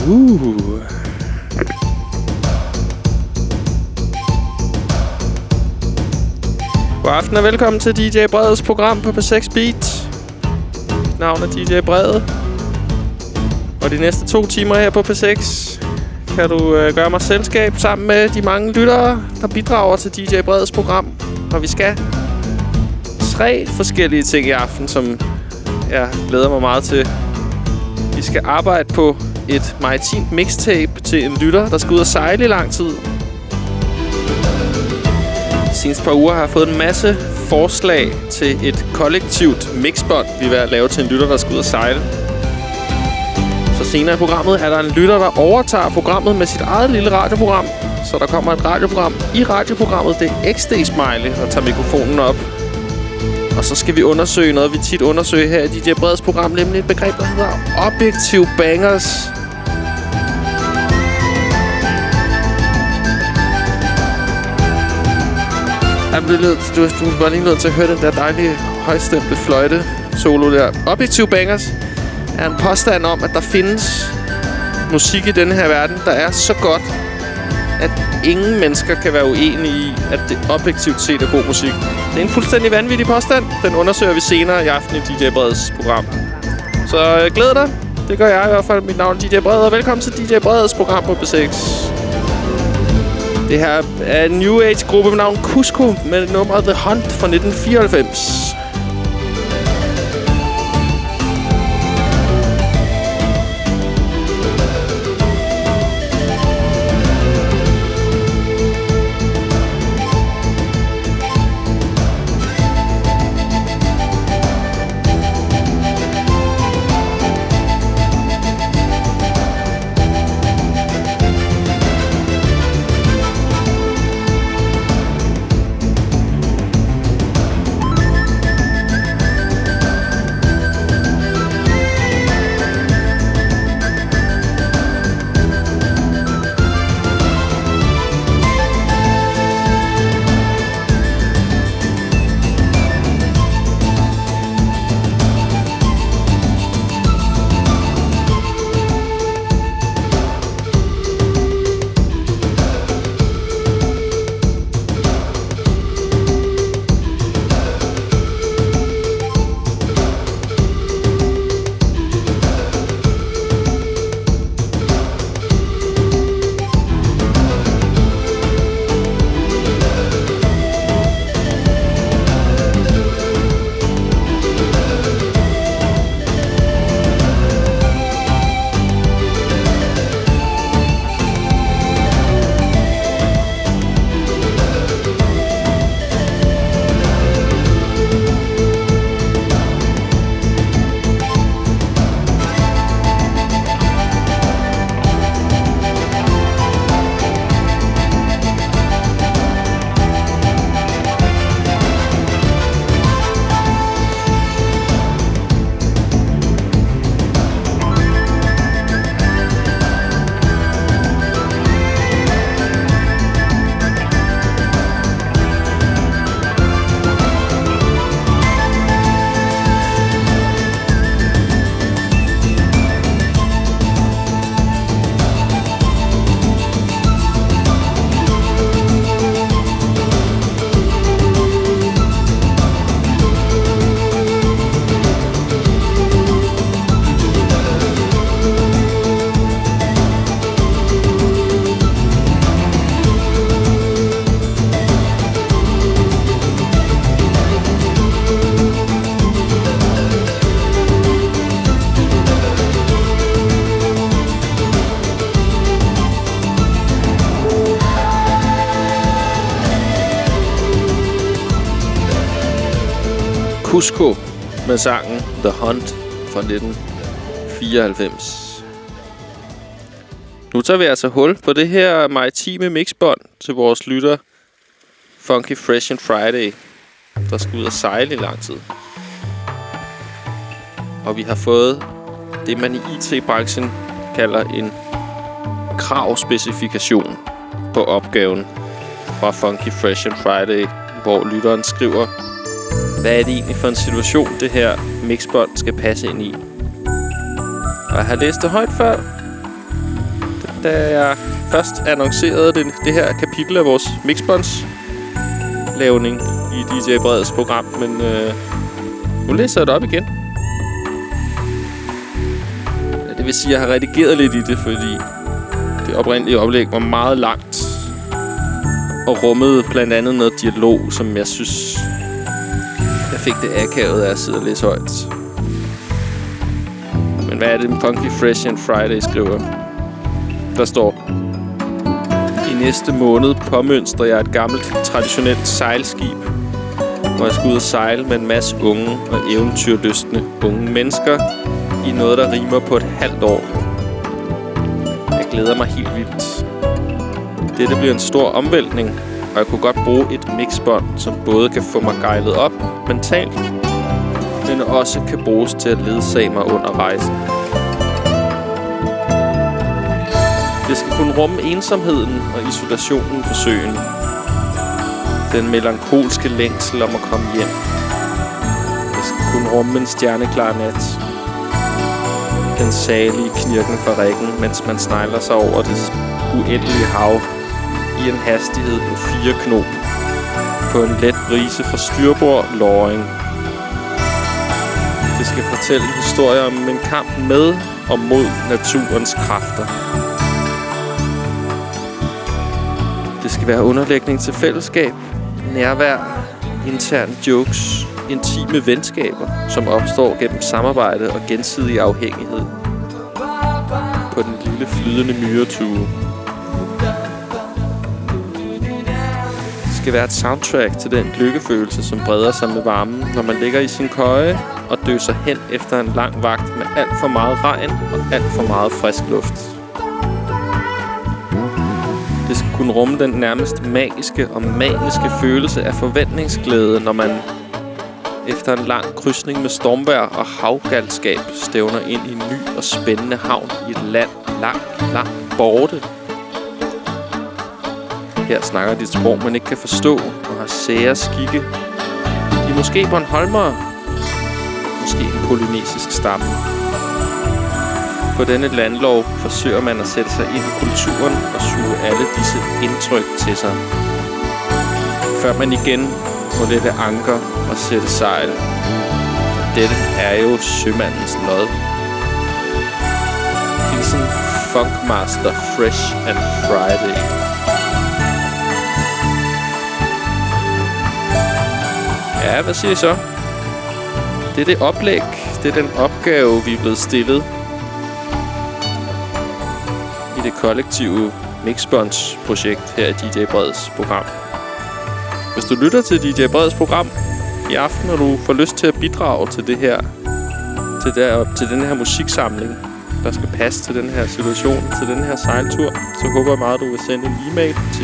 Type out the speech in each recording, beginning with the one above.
God aften og velkommen til DJ Bredes program på P6 Beat. Mit navn er DJ Brede. Og de næste 2 timer her på P6 kan du gøre mig selskab sammen med de mange lyttere, der bidrager til DJ Bredes program. Og vi skal 3 forskellige ting i aften, som jeg glæder mig meget til. Vi skal arbejde på et maritimt mixtape til en lytter, der skal ud og sejle i lang tid. Seneste par uger har jeg fået en masse forslag til et kollektivt mixbånd, vi vil lave til en lytter, der skal ud og sejle. Så senere i programmet er der en lytter, der overtager programmet med sit eget lille radioprogram. Så der kommer et radioprogram i radioprogrammet, det er XD Smiley, og tager mikrofonen op. Og så skal vi undersøge noget, vi tit undersøger her i DJ Bredes program, nemlig et begreb, der hedder objektiv bangers. Du er bare lige nødt til at høre den der dejlige højstemte fløjte solo der. Objektiv bangers er en påstand om, at der findes musik i denne her verden, der er så godt, at ingen mennesker kan være uenige i, at det objektivt set er god musik. Det er en fuldstændig vanvittig påstand. Den undersøger vi senere i aften i DJ Bredes program. Så glæd dig. Det gør jeg i hvert fald. Mit navn er DJ Brede, og velkommen til DJ Bredes program på B6. Det her er en New Age-gruppe med navn Cusco med nummeret The Hunt fra 1994. Cusco med sangen The Hunt fra 1994. Nu tager vi altså hul på det her maritime mixbånd til vores lytter Funky Fresh and Friday, der skal ud og sejle i lang tid. Og vi har fået det, man i IT-branchen kalder en kravspecifikation på opgaven fra Funky Fresh and Friday, hvor lytteren skriver, hvad er det egentlig for en situation, det her mixbånd skal passe ind i. Og jeg har læst det højt før, da jeg først annoncerede det her kapitel af vores Mixbonds-lavning i DJ Breds program, men nu læser jeg det op igen. Ja, det vil sige, at jeg har redigeret lidt i det, fordi det oprindelige oplæg var meget langt og rummede blandt andet noget dialog, som jeg synes, jeg fik det akavet af at sidde og læse højt. Men hvad er det, Funky Fresh and Friday skriver? Der står: i næste måned påmønstrer jeg et gammelt, traditionelt sejlskib, hvor jeg skal ud og sejle med en masse unge og eventyrlystne unge mennesker i noget, der rimer på et halvt år. Jeg glæder mig helt vildt. Dette bliver en stor omvæltning, og jeg kunne godt bruge et mixbånd, som både kan få mig gejlet op mentalt, men også kan bruges til at ledsage mig under rejsen. Det skal kunne rumme ensomheden og isolationen på søen. Den melankolske længsel om at komme hjem. Det skal kunne rumme en stjerneklar nat. Den salige knirken fra riggen, mens man snegler sig over det uendelige hav i en hastighed på 4 knop på en let brise fra styrbord Lorring. Det skal fortælle en historie om en kamp med og mod naturens kræfter. Det skal være underlægning til fællesskab, nærvær, interne jokes, intime venskaber, som opstår gennem samarbejde og gensidig afhængighed på den lille flydende myretue. Det skal være et soundtrack til den lykkefølelse, som breder sig med varmen, når man ligger i sin køje og døser hen efter en lang vagt med alt for meget regn og alt for meget frisk luft. Det skal kunne rumme den nærmest magiske og maniske følelse af forventningsglæde, når man efter en lang krydsning med stormvejr og havgalskab stævner ind i en ny og spændende havn i et land langt borte. Her snakker de et sprog, man ikke kan forstå, og har sære skikke. De er måske bornholmere, måske en polynesisk stamme. På denne landlov forsøger man at sætte sig ind i kulturen og suge alle disse indtryk til sig, før man igen må lette anker og sætte sejl. Dette er jo sømandens lod. Hilsen Funkmaster Fresh and Friday. Ja, hvad siger I så? Det er det oplæg. Det er den opgave, vi er blevet stillet i det kollektive Mixbonds-projekt her i DJ Breds program. Hvis du lytter til DJ Breds program i aften, og du får lyst til at bidrage til det her, til den her musiksamling, der skal passe til den her situation, til den her sejltur, så håber jeg meget, at du vil sende en e-mail til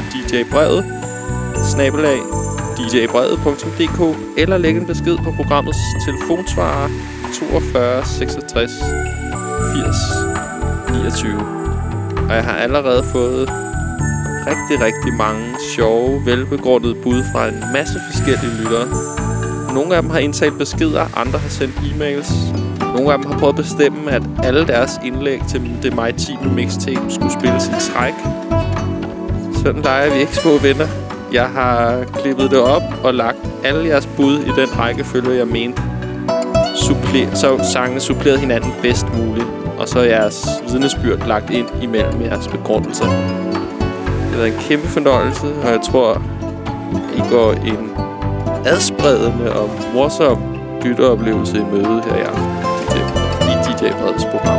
djbrevet@djbrevet.dk eller lægge en besked på programmets telefonsvarer 42 66 80 29. Og jeg har allerede fået rigtig mange sjove, velbegrundede bud fra en masse forskellige lyttere. Nogle af dem har indtalt beskeder, andre har sendt e-mails. Nogle af dem har prøvet at bestemme, at alle deres indlæg til det maritime mixtape skulle spilles i træk. Sådan leger vi ikke, små venner. Jeg har klippet det op og lagt alle jeres bud i den rækkefølge, jeg mente, så sangene supplerede hinanden bedst muligt. Og så er jeres vidnesbyrd lagt ind imellem jeres begrundelser. Det har været en kæmpe fornøjelse, og jeg tror, I går en adspredende og morsom lytteoplevelse i møde her i aften i DJ Breds program.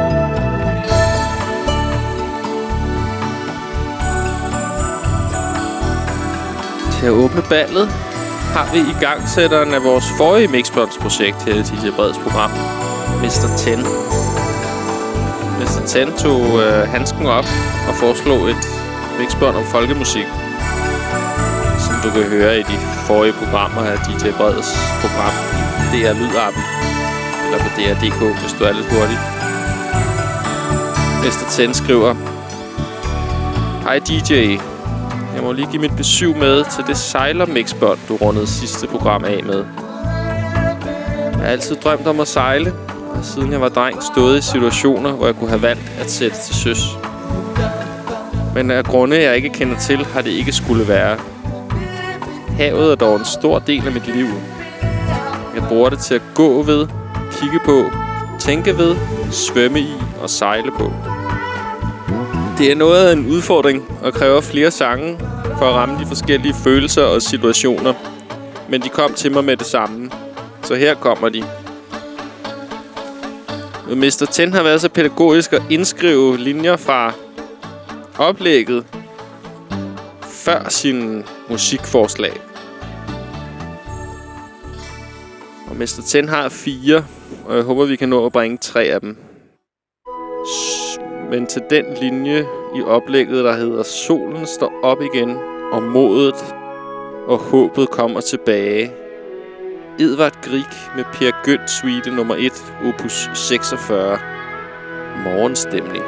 Til at åbne ballet har vi igangsætteren af vores forrige Mixbonds-projekt her i DJ Breds program, Mr. Ten. Mr. Ten tog handsken op og foreslog et mixbånd om folkemusik, som du kan høre i de forrige programmer af DJ Breds program i DR Lyd-appen eller på DR.dk, hvis du er lidt hurtig. Mr. Ten skriver: Hej DJ, jeg må lige give mit besøg med til det sejler-mixbånd, du rundede sidste program af med. Jeg har altid drømt om at sejle, og siden jeg var dreng stået i situationer, hvor jeg kunne have valgt at sætte til søs. Men af grunde, jeg ikke kender til, har det ikke skulle være. Havet er dog en stor del af mit liv. Jeg bruger det til at gå ved, kigge på, tænke ved, svømme i og sejle på. Det er noget af en udfordring og kræver flere sange for at ramme de forskellige følelser og situationer. Men de kom til mig med det samme. Så her kommer de. Mr. Ten har været så pædagogisk at indskrive linjer fra oplægget før sin musikforslag. Og Mr. Ten har 4, og jeg håber, vi kan nå at bringe 3 af dem. Men til den linje i oplægget, der hedder Solen står op igen, og modet og håbet kommer tilbage. Edvard Grieg med Per Gynt Suite nummer 1, opus 46. Morgenstemning.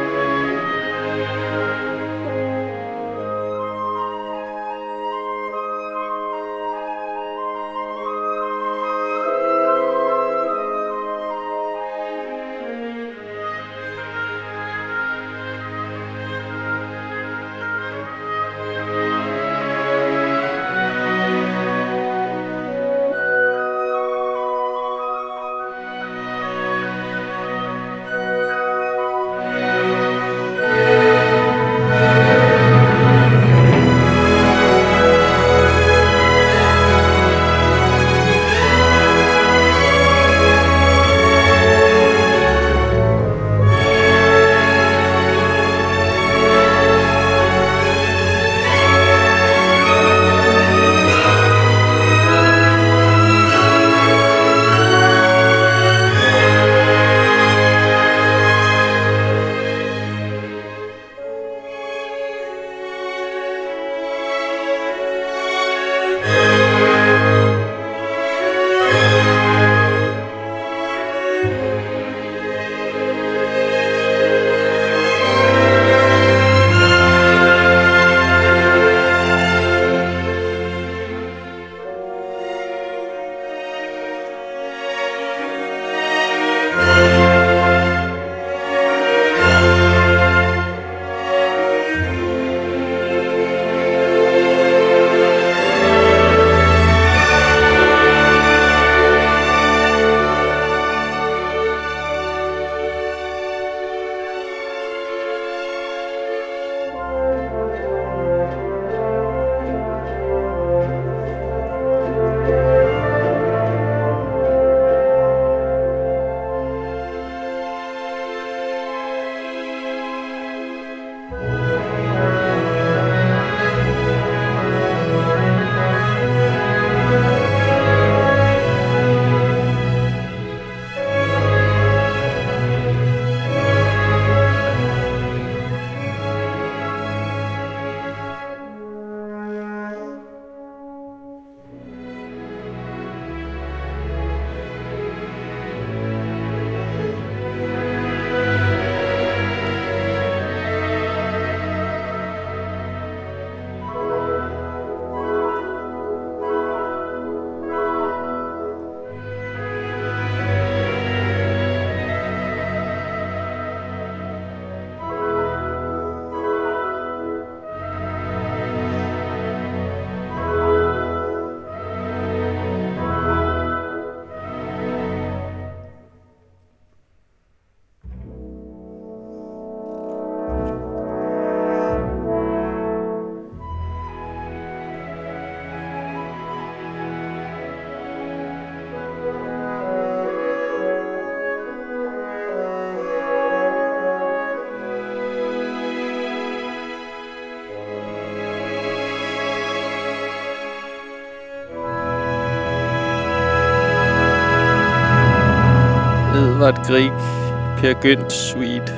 Edvard Grieg, Per Gynt Suite,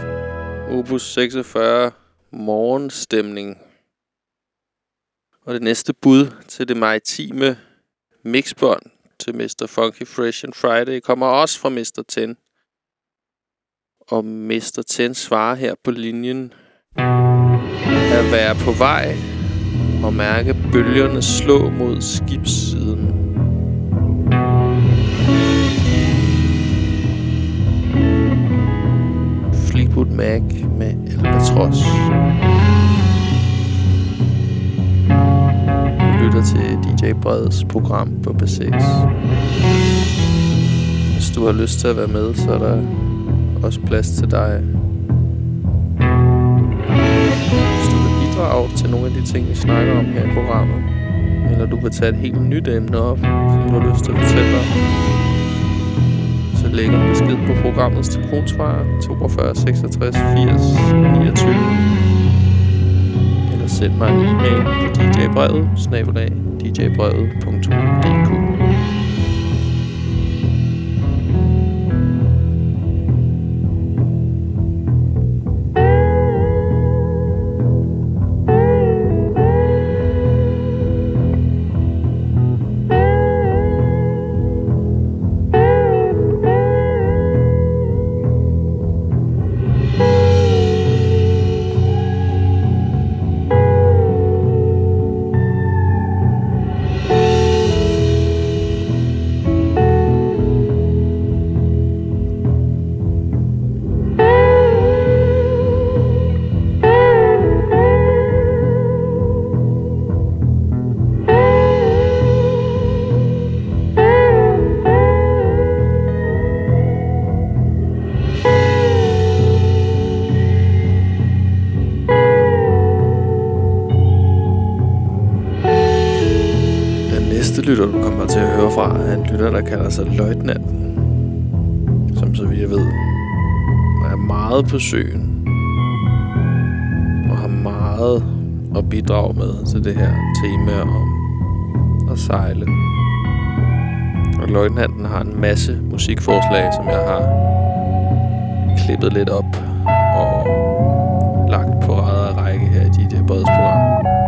opus 46, Morgenstemning. Og det næste bud til det maritime mixbånd til Mr. Funky Fresh and Friday kommer også fra Mr. Ten. Og Mr. Ten svarer her på linjen: at være på vej og mærke bølgerne slå mod skibssiden. Fleetwood Mac med Albatros. lytter til DJ Breds program på B6. Hvis du har lyst til at være med, så er der også plads til dig. Hvis du vil bidrage til nogle af de ting, vi snakker om her i programmet, eller du vil tage et helt nyt emne op, som du har lyst til at fortælle om, så læg en besked på programmets telefonsvarer 42 66 80 29. Eller send mig en e-mail på djbrevet@djbrevet.dk. Lytter du kommer til at høre fra er en lytter, der kalder sig Løjtnanten, som så vidt jeg ved er meget på søen og har meget at bidrage med til det her tema om at sejle. Og Løjtnanten har en masse musikforslag, som jeg har klippet lidt op og lagt på række her i DJ Breds program.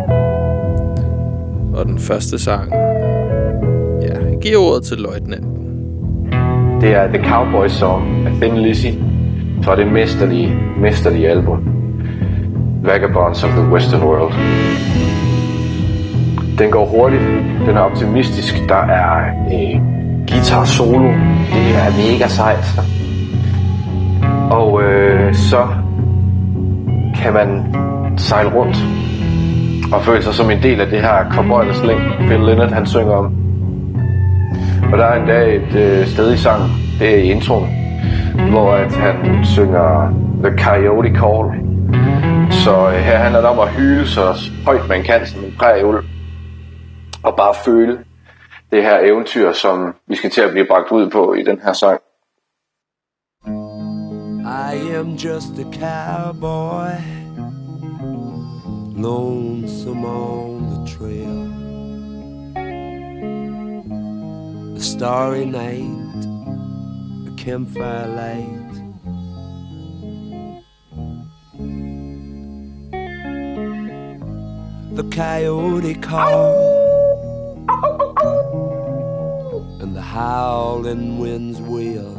Og den første sang, jeg giver ordet til Løjtnanten. Det er The Cowboy Song af Thin Lizzy fra det mesterlige album Vagabonds of the Western World. Den går hurtigt, den er optimistisk, der er guitar solo, det er mega sejt. Og så kan man sejle rundt og føle sig som en del af det her cowboy der slæng Phil Lynott han synger om. Og der er endda et sted i sangen, det er i introen, hvor at han synger The Coyote Call. Så her handler det om at hyle så højt man kan som en prærieulv, og bare føle det her eventyr, som vi skal til at blive bragt ud på i den her sang. I am just a cowboy, lonesome on the trail. A starry night, a campfire light. The coyote call and the howling winds wail.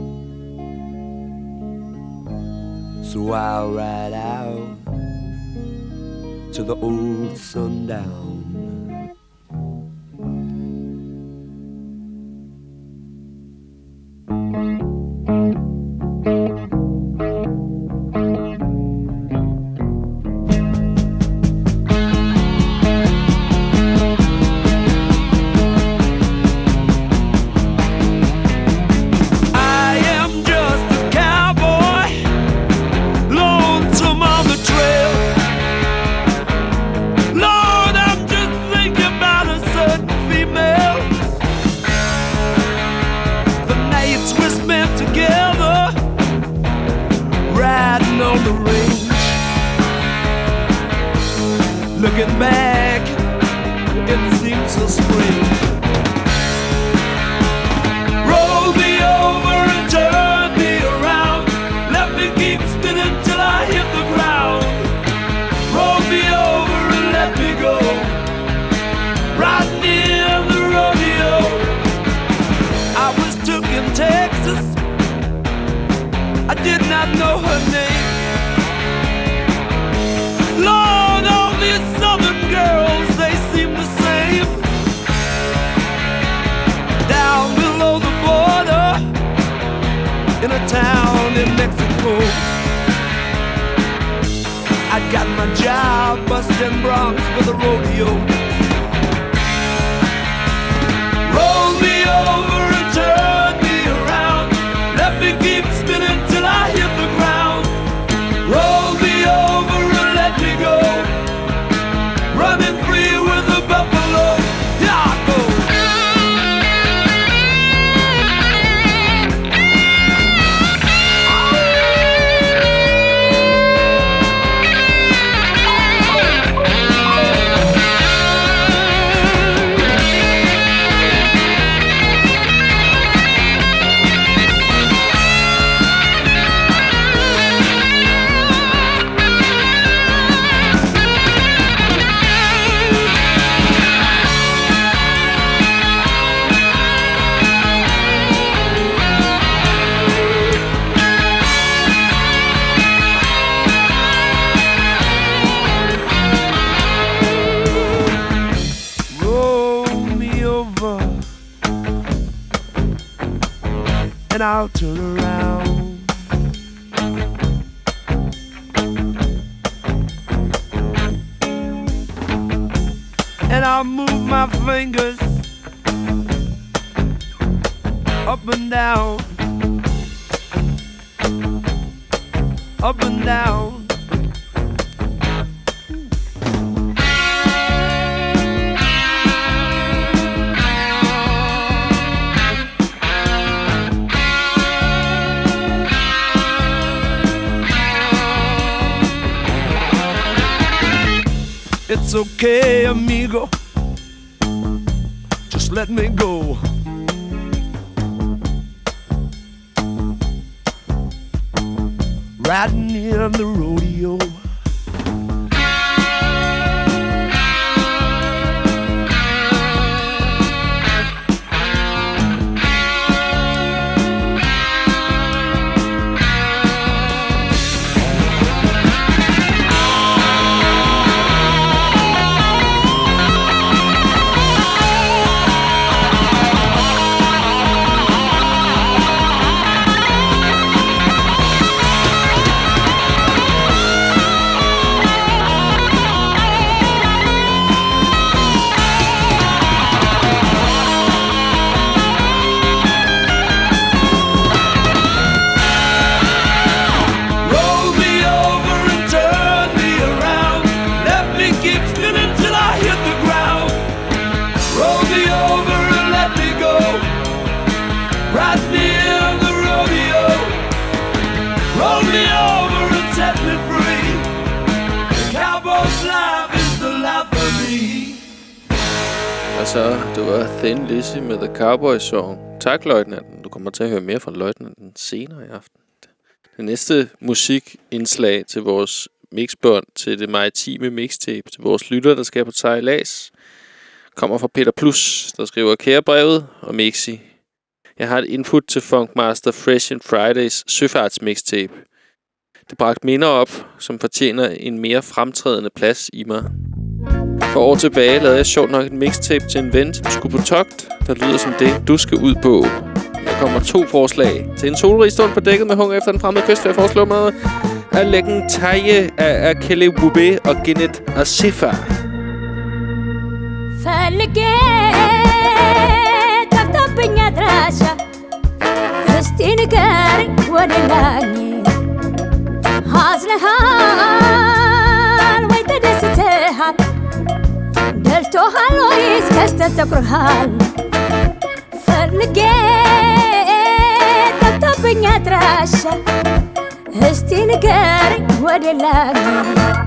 So I'll ride out to the old sundown. Looking back, it seems so strange. Roll me over and turn me around. Let me keep spinning till I hit the ground. Roll me over and let me go. Riding in the rodeo. I was took in Texas. I did not know her name. Lord, all these southern girls, they seem the same. Down below the border, in a town in Mexico, I got my job busting broncs with a rodeo. I'll turn around. And I'll move my fingers up and down, up and down. It's okay, amigo, just let me go. Riding in the rodeo. Så det var Thin Lizzy med The Cowboy Song. Tak, løjtnanten. Du kommer til at høre mere fra løjtnanten senere i aften. Det næste musikindslag til vores mixbånd, til det maritime mixtape, til vores lytter, der skal på sejlads, kommer fra Peter Plus, der skriver: Kære brevet og Mixi, jeg har et input til Funkmaster Fresh and Fridays søfartsmixtape. Det bragte minder op, som fortjener en mere fremtrædende plads i mig. For år tilbage lavede jeg sjovt nok et mixtape til en ven, som skulle på togt, der lyder som det, du skal ud på. Der kommer 2 forslag. Til en solrig stund på dækket med hunger efter den fremmede kyst, vil jeg foreslå mig at lægge en taille af Akele Wube og Genet Asifa. دلتو هالويس كشتت تكرهال فرنقيت دلتو بنيا تراشا هستي نقاري ودلاني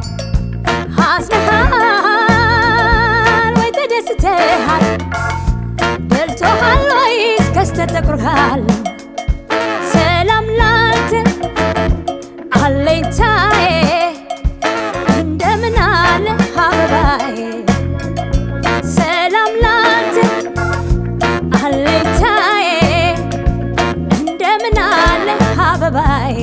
حاسنهال ويتدستهال دلتو هالويس كشتت تكرهال سلام لانت عليتاي عندما على حباي سلام لانت عليتاي عندما على حباي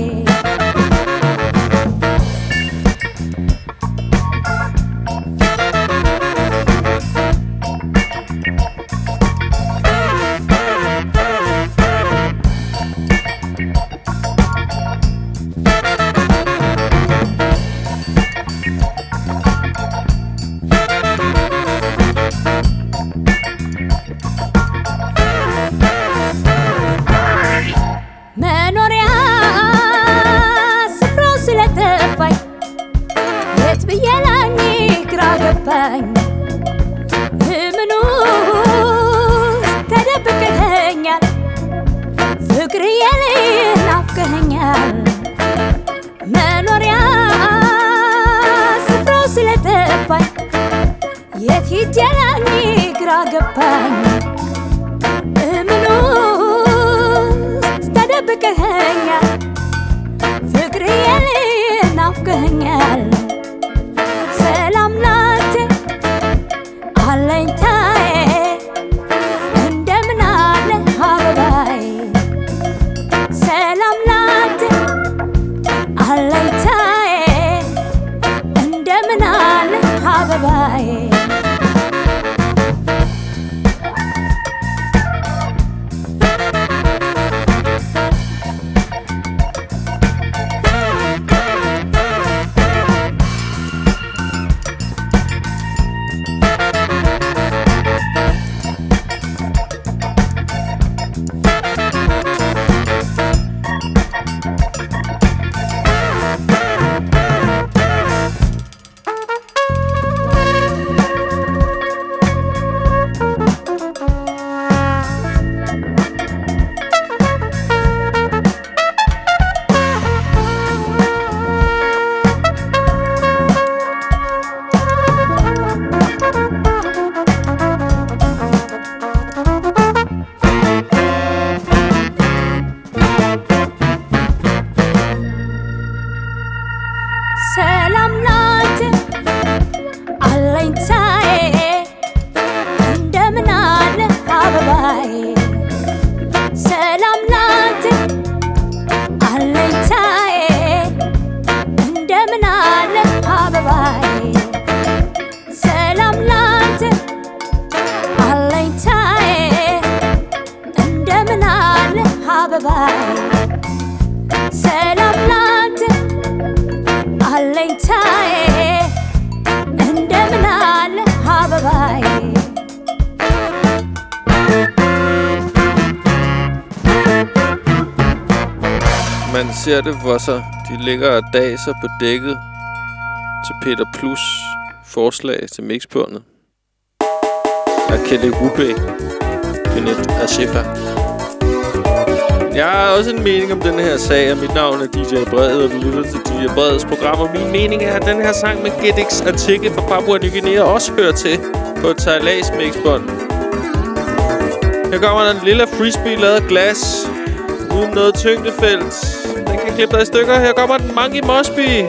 ሰላም ላንተ አለኝታዬ እንደምን አለ አበባዬ ሰላም ላንተ አለኝታዬ እንደምን አለ አበባዬ ሰላም ላንተ አለኝታዬ እንደምን አለ አበባዬ ሰላም ላንተ አለኝታዬ እንደምን አለ አበባዬ Man ser det for sig. De ligger og daser på dækket til Peter Plus forslag til mixbåndet. Af Kelly Rubé. Benet Ashifa. Jeg har også en mening om den her sag, og mit navn er DJ Bred, og du lytter til DJ Breds program. Og min mening er, at den her sang med Gedix Artikel fra Papua Ny Guinea også hører til på et Thailands mixbånd. Her kommer der en lille frisbee lavet af glas, uden noget tyngdefelt. Den kan klippe dig i stykker. Her kommer den Mangi Mosby.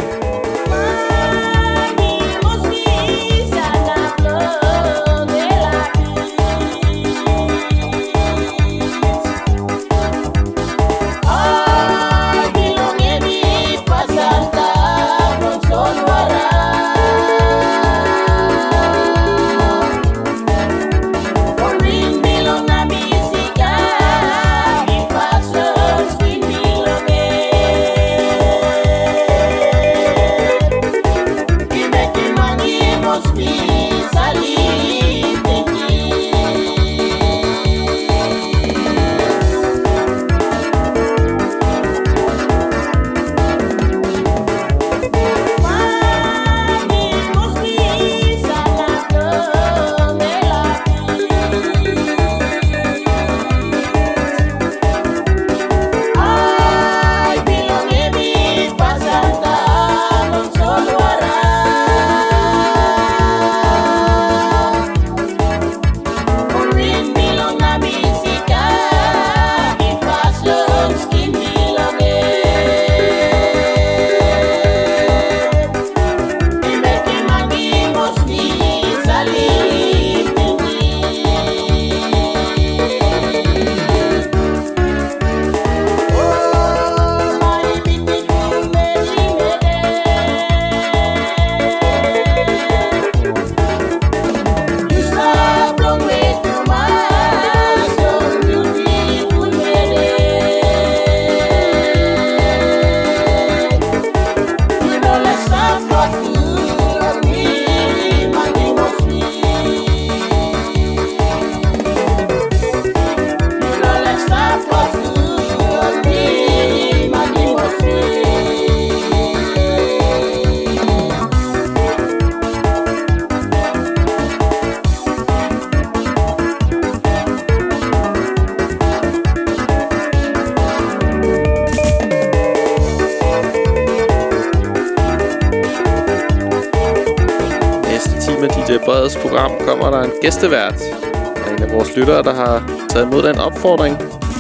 Breds program kommer der en gæstevært af en af vores lyttere, der har taget imod den opfordring,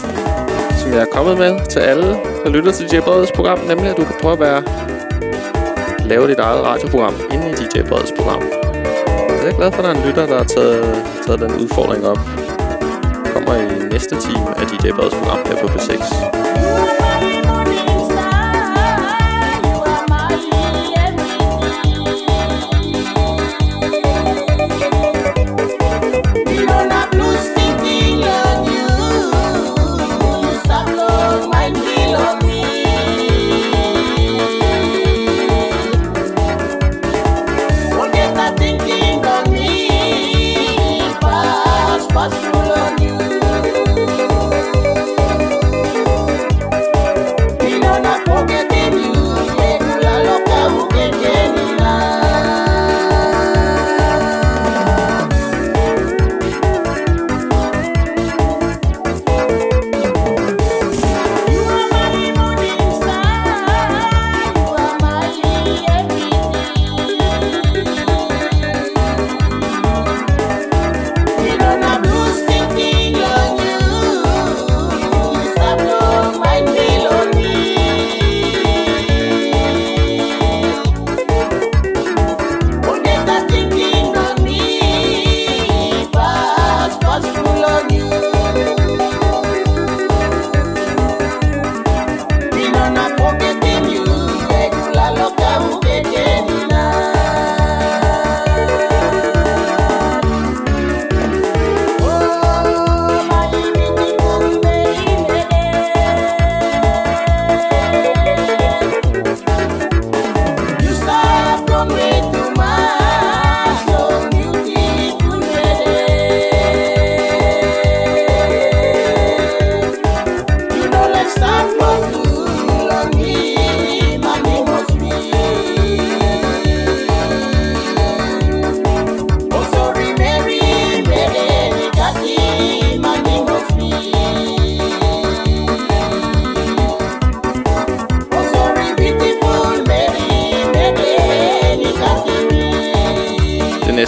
som jeg er kommet med til alle, der lytter til DJ Breds program, nemlig at du kan prøve at lave dit eget radioprogram inde i DJ Breds program. Så jeg er glad for, at der er en lytter, der har taget den udfordring op. Kommer i næste time af DJ Breds program her på P6.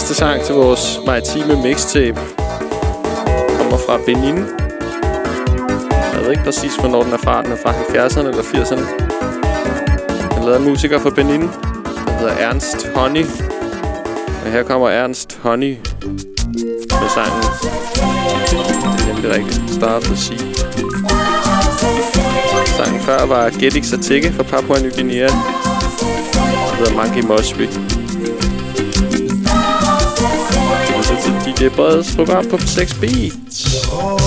Næste sang til vores maritime mixtape kommer fra Benin. Jeg ved ikke præcis, hvornår den er fra. Den er fra 70'erne eller 80'erne. Den er lavet af en musiker fra Benin. Den hedder Ernst Honey. Og her kommer Ernst Honey med sangen. Det er nemlig rigtigt. Start the Sea. Sangen før var Gedik Sateke fra Papua Ny Guinea. Den hedder Monkey Mosby. Og så til DJ Breds program på 6 Beats.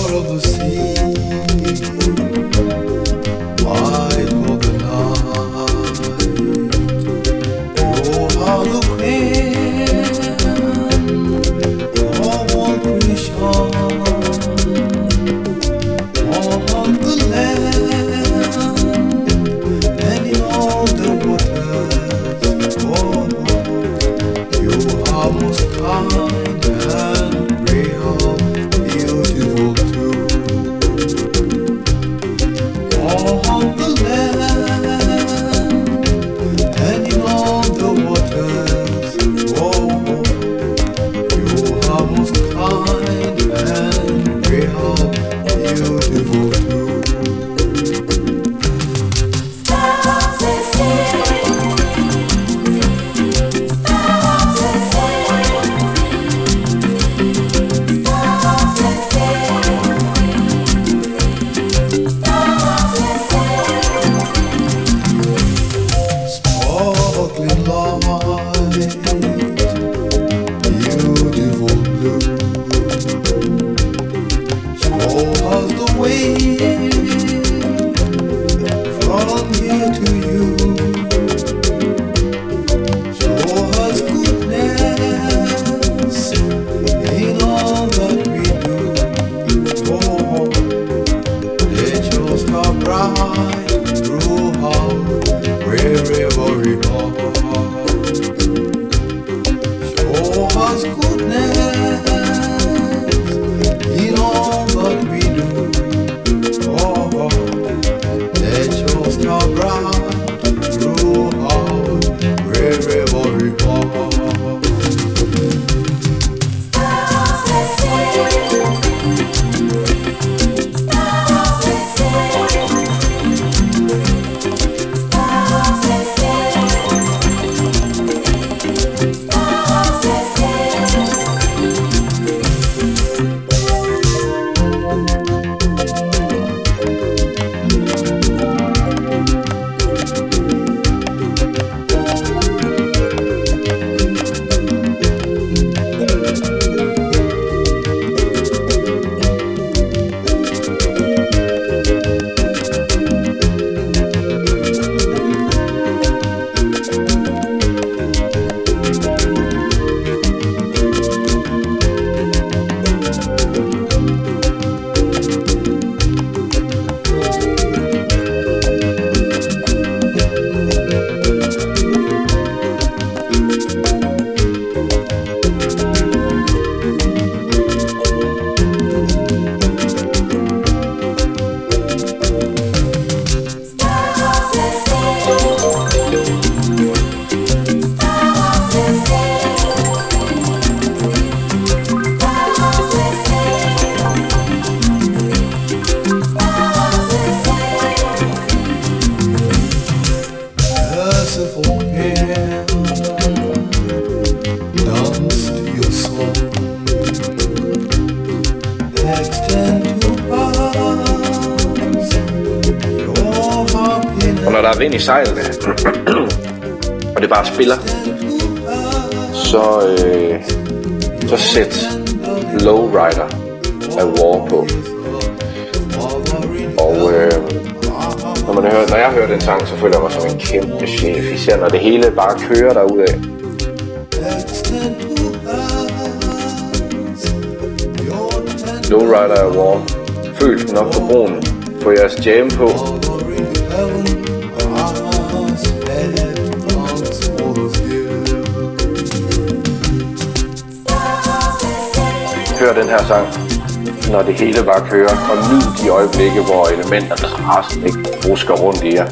Vind i sejlene, og det bare spiller, så sæt Lowrider af War på. Og når jeg hører den sang, så føler jeg mig som en kæmpe chef, især når det hele bare kører derudad. Lowrider af War. Følg den op på broen. Få jeres jam på. Hør den her sang, når det hele bare kører, og nyd de øjeblikke, hvor elementerne resten ikke rusker rundt i jer.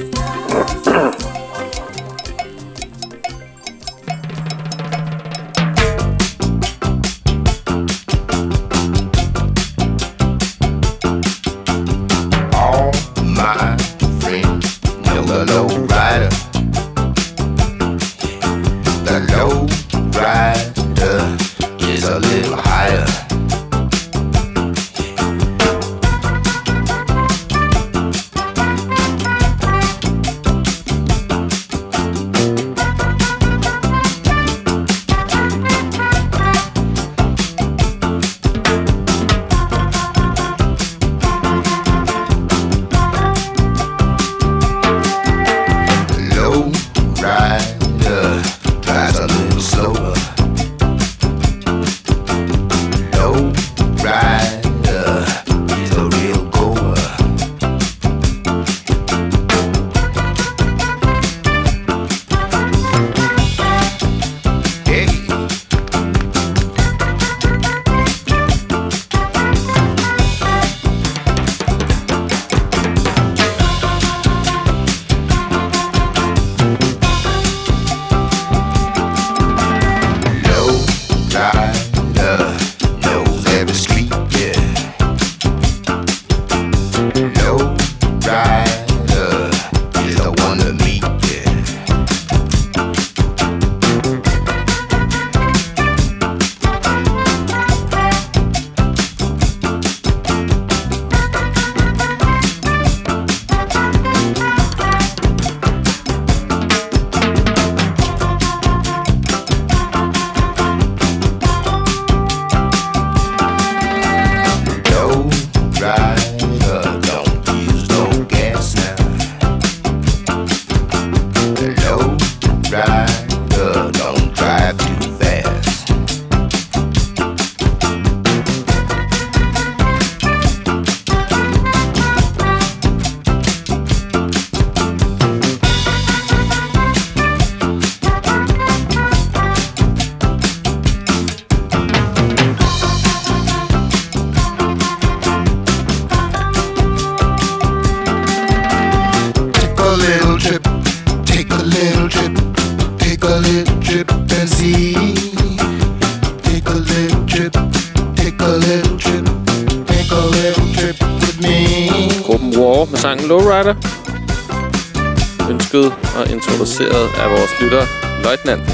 for sangen Lowrider. Ønsket og introduceret af vores lytter, Løjtnanten.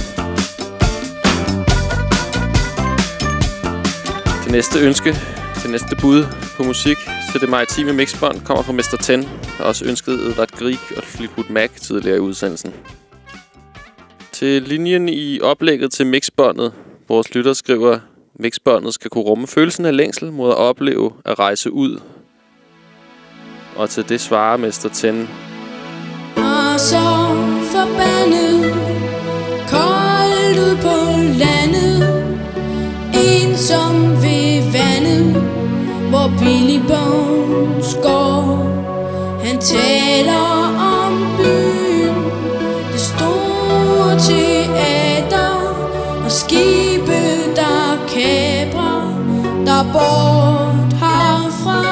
Det næste ønske, det næste bud på musik til det maritime mixbånd kommer fra Mr. Ten, der også ønskede Edvard Grieg og Fleetwood Mac tidligere i udsendelsen. Til linjen i oplægget til mixbåndet, vores lytter skriver, mixbåndet skal kunne rumme følelsen af længsel mod at opleve at rejse ud. Og til det svarer Mr. Ten. Og så forbandet, koldt ud på landet, ensom ved vandet, hvor Billy Bones går. Han taler om byen, det store teater, og skibe, der kæbrer, der bort herfra.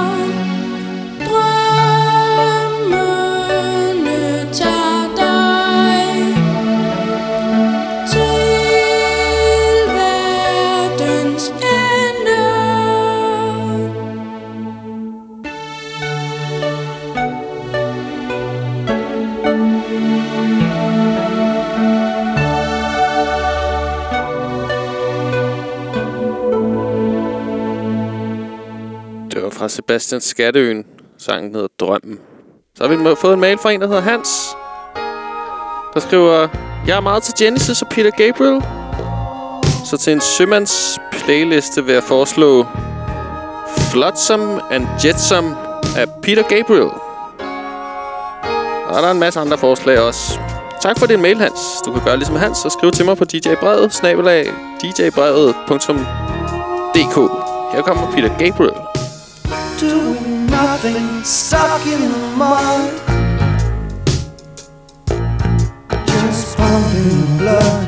Fra Sebastian Skatteøen. Sangen hedder Drømmen. Så har vi fået en mail fra en, der hedder Hans, der skriver: Jeg er meget til Genesis og Peter Gabriel, så til en sømands playliste vil jeg foreslå Flotsam and Jetsam af Peter Gabriel. Og der er en masse andre forslag også. Tak for din mail, Hans. Du kan gøre ligesom Hans og skrive til mig på djbrevet@djbrevet.dk. Her kommer Peter Gabriel. Doing nothing, stuck in the mud, just pumping blood.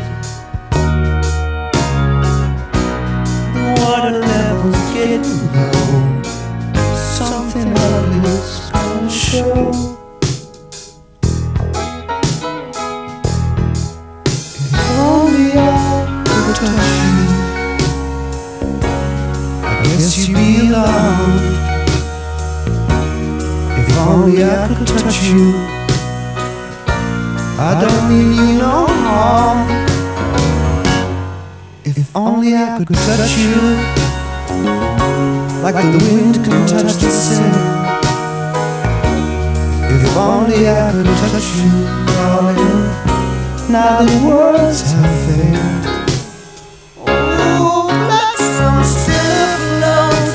The water level's getting low, something ugly's gonna show. If only I could touch you, I guess you'd be alone. If only I could touch you, I don't mean you no harm. If only I could touch you, like the wind can touch the sand. If only I could touch you, darling, now the words have failed. Oh, that's some stiff note.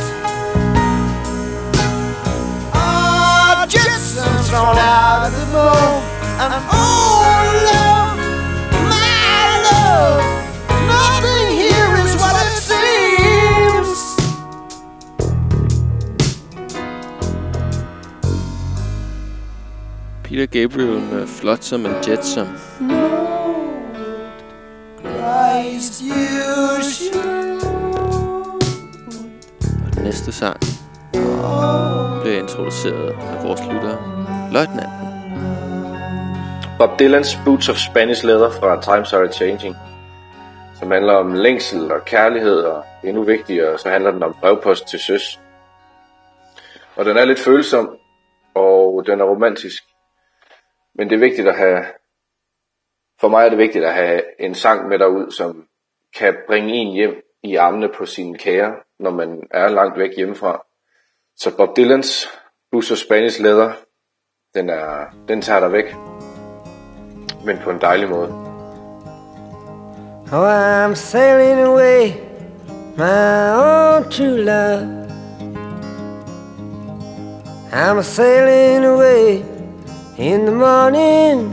Thrown out of the boat, and oh love, my love, nothing here is what it seems. Peter Gabriel med Flotsam and Jetsam. Christ, you should. Og den næste sang bliver introduceret af vores lytter, Løjtnanten. Bob Dylan's Boots of Spanish Leather fra Times Are Changing, som handler om længsel og kærlighed, og endnu vigtigere, så handler den om brevpost til søs. Og den er lidt følsom, og den er romantisk. Men det er vigtigt at have, for mig er det vigtigt at have en sang med derud, som kan bringe en hjem i armene på sine kære, når man er langt væk hjemmefra. Så Bob Dylan's Boots of Spanish Leather, den tager dig væk, men på en dejlig måde. Oh, I'm sailing away, my own true love. I'm sailing away in the morning.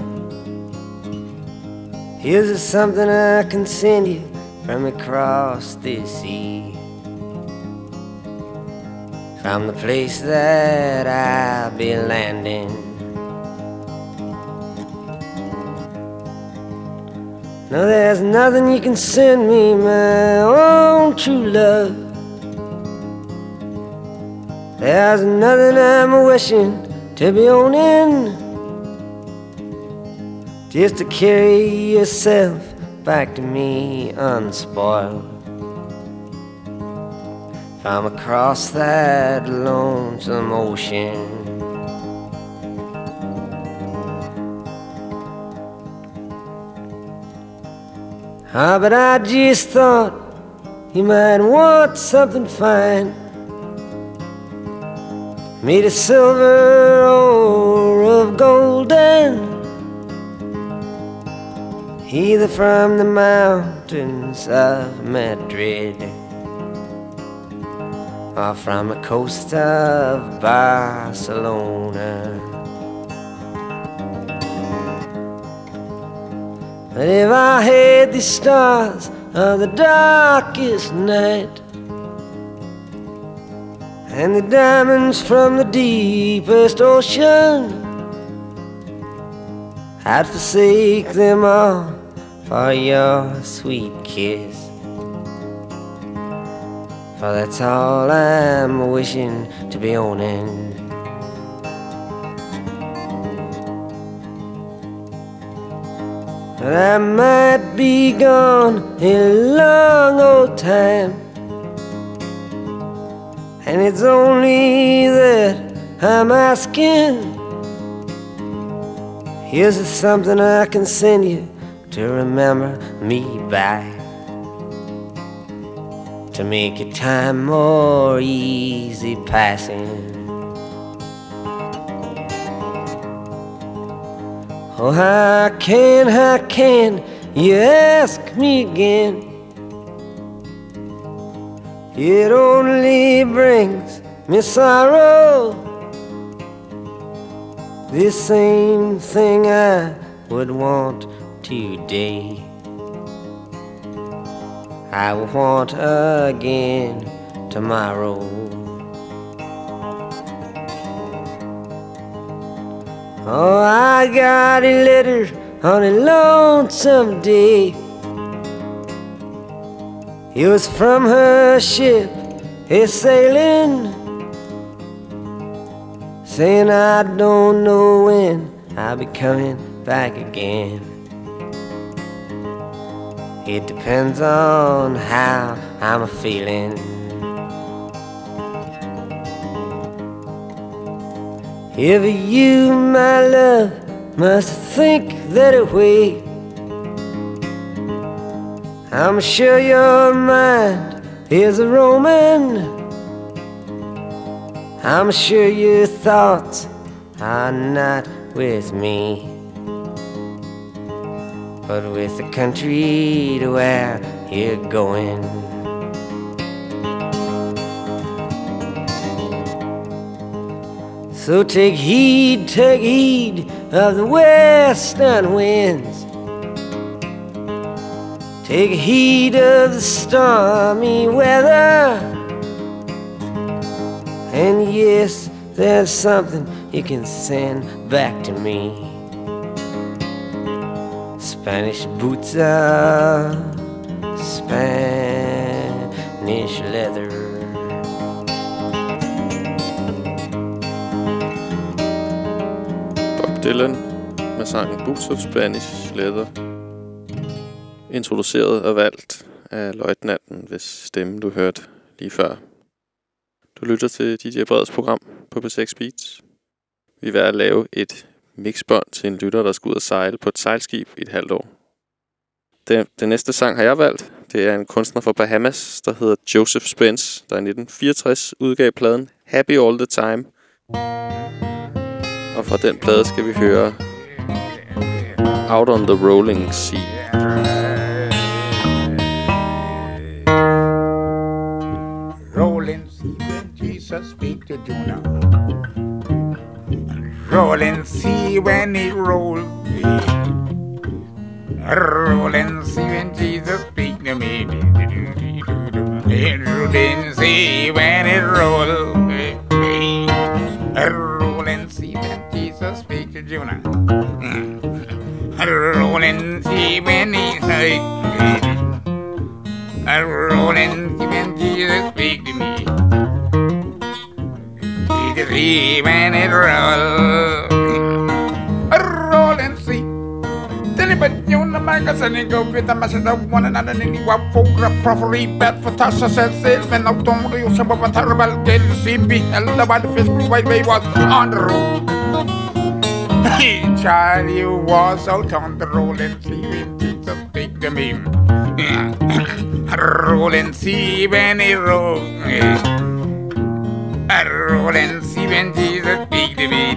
Here's something I can send you from across this sea, from the place that I'll be landing. No, there's nothing you can send me, my own true love. There's nothing I'm wishing to be owning, just to carry yourself back to me unspoiled, from across that lonesome ocean. But I just thought you might want something fine, made of silver or of golden, either from the mountains of Madrid or from the coast of Barcelona. But if I had the stars of the darkest night and the diamonds from the deepest ocean, I'd forsake them all for your sweet kiss. For that's all I'm wishing to be owning. But I might be gone a long old time, and it's only that I'm asking. Here's something I can send you to remember me by, to make your time more easy passing. Oh, how can you ask me again? It only brings me sorrow. The same thing I would want today, I will want again tomorrow. Oh, I got a letter on a lonesome day. It was from her ship, a sailing, saying I don't know when I'll be coming back again. It depends on how I'm feeling. If you, my love, must think that way, I'm sure your mind is a roaming. I'm sure your thoughts are not with me, but with the country to where you're going. So take heed of the western winds. Take heed of the stormy weather. And yes, there's something you can send back to me. Spanish boots are Spanish leather. Dylan med sangen Boots of Spanish Leather, introduceret og valgt af løjtnanten, hvis stemme du hørte lige før. Du lytter til DJ Breds program på P6 Beats. Vi er ved at lave et mixbånd til en lytter, der skal ud og sejle på et sejlskib i et halvt år. Den næste sang har jeg valgt. Det er en kunstner fra Bahamas, der hedder Joseph Spence, der i 1964 udgav pladen Happy All The Time. Og fra den plade skal vi høre Out on the Rolling Sea. Rolling sea when Jesus speak to Jonah. Rolling sea when it rolls. Rolling sea when Jesus speak to me. Rolling sea when it rolls. Rolling sea when Jesus speak to Jonah. Rolling sea when he say. Rolling sea when Jesus speak to me. Jesus see when it rolls. Rolling sea. But you know, magazine and go with the message of one another. And you are for a properly bad for Tasha said, when I don't know some of a terrible dead CB. And about the Facebook white way was on the road. Child, you was out on the road and see when Jesus take them. me. Rolling seven a roll. Rolling seven, Jesus, speak to me.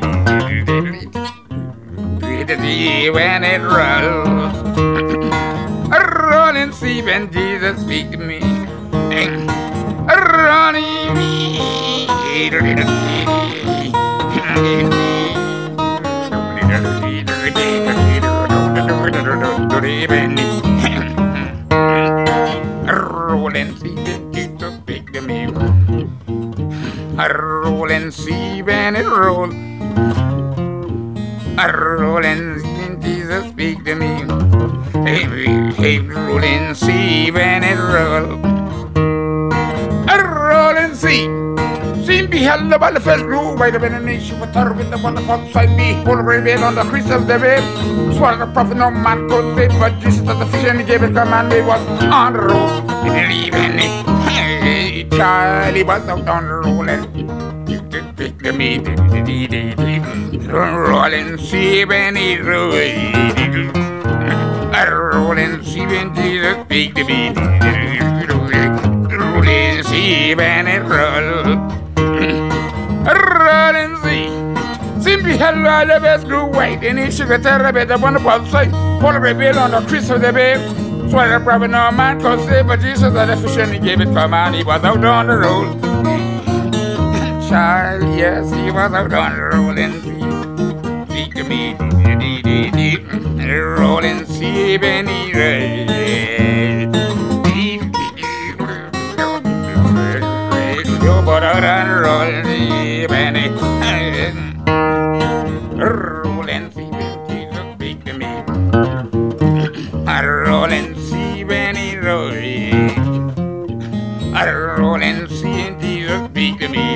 When it rolls. Rolling seven, Jesus, speak to me. Rolling rolling seven, Jesus, speak to me. Rolling seven, it roll. Rolling seven, Jesus, speak to me. Hey, rolling seven, it roll. Rolling sea. Seem be held about the first groove by the ventilation with her with the wonderful side me. Full reveal on the crystal of the wave. Swallow the prophet, no man could save, but Jesus of the fish and he gave it command. They was on the road. He didn't even hey, Charlie was out on the road and you could pick the meat. Rolling seven, it rolled. Rolling seven, Jesus, pick the meat. Rolling seven, it rolled. Rolling sea. Simply hello, the best grew white. And he shook a terrible, the wonderful sight. Full of reveal on the crystal of the babe. Swallow the prophet, no man could save, but Jesus of the fish and he gave it command. He was out on the road. Child, yes, he was out on the rolling sea. Speak to me, rolling sea, Benny Ray. But out and rolling, Benny. Rolling sea, Jesus, speak to me. Rolling sea, Benny Ray. Rolling sea, Jesus, speak to me.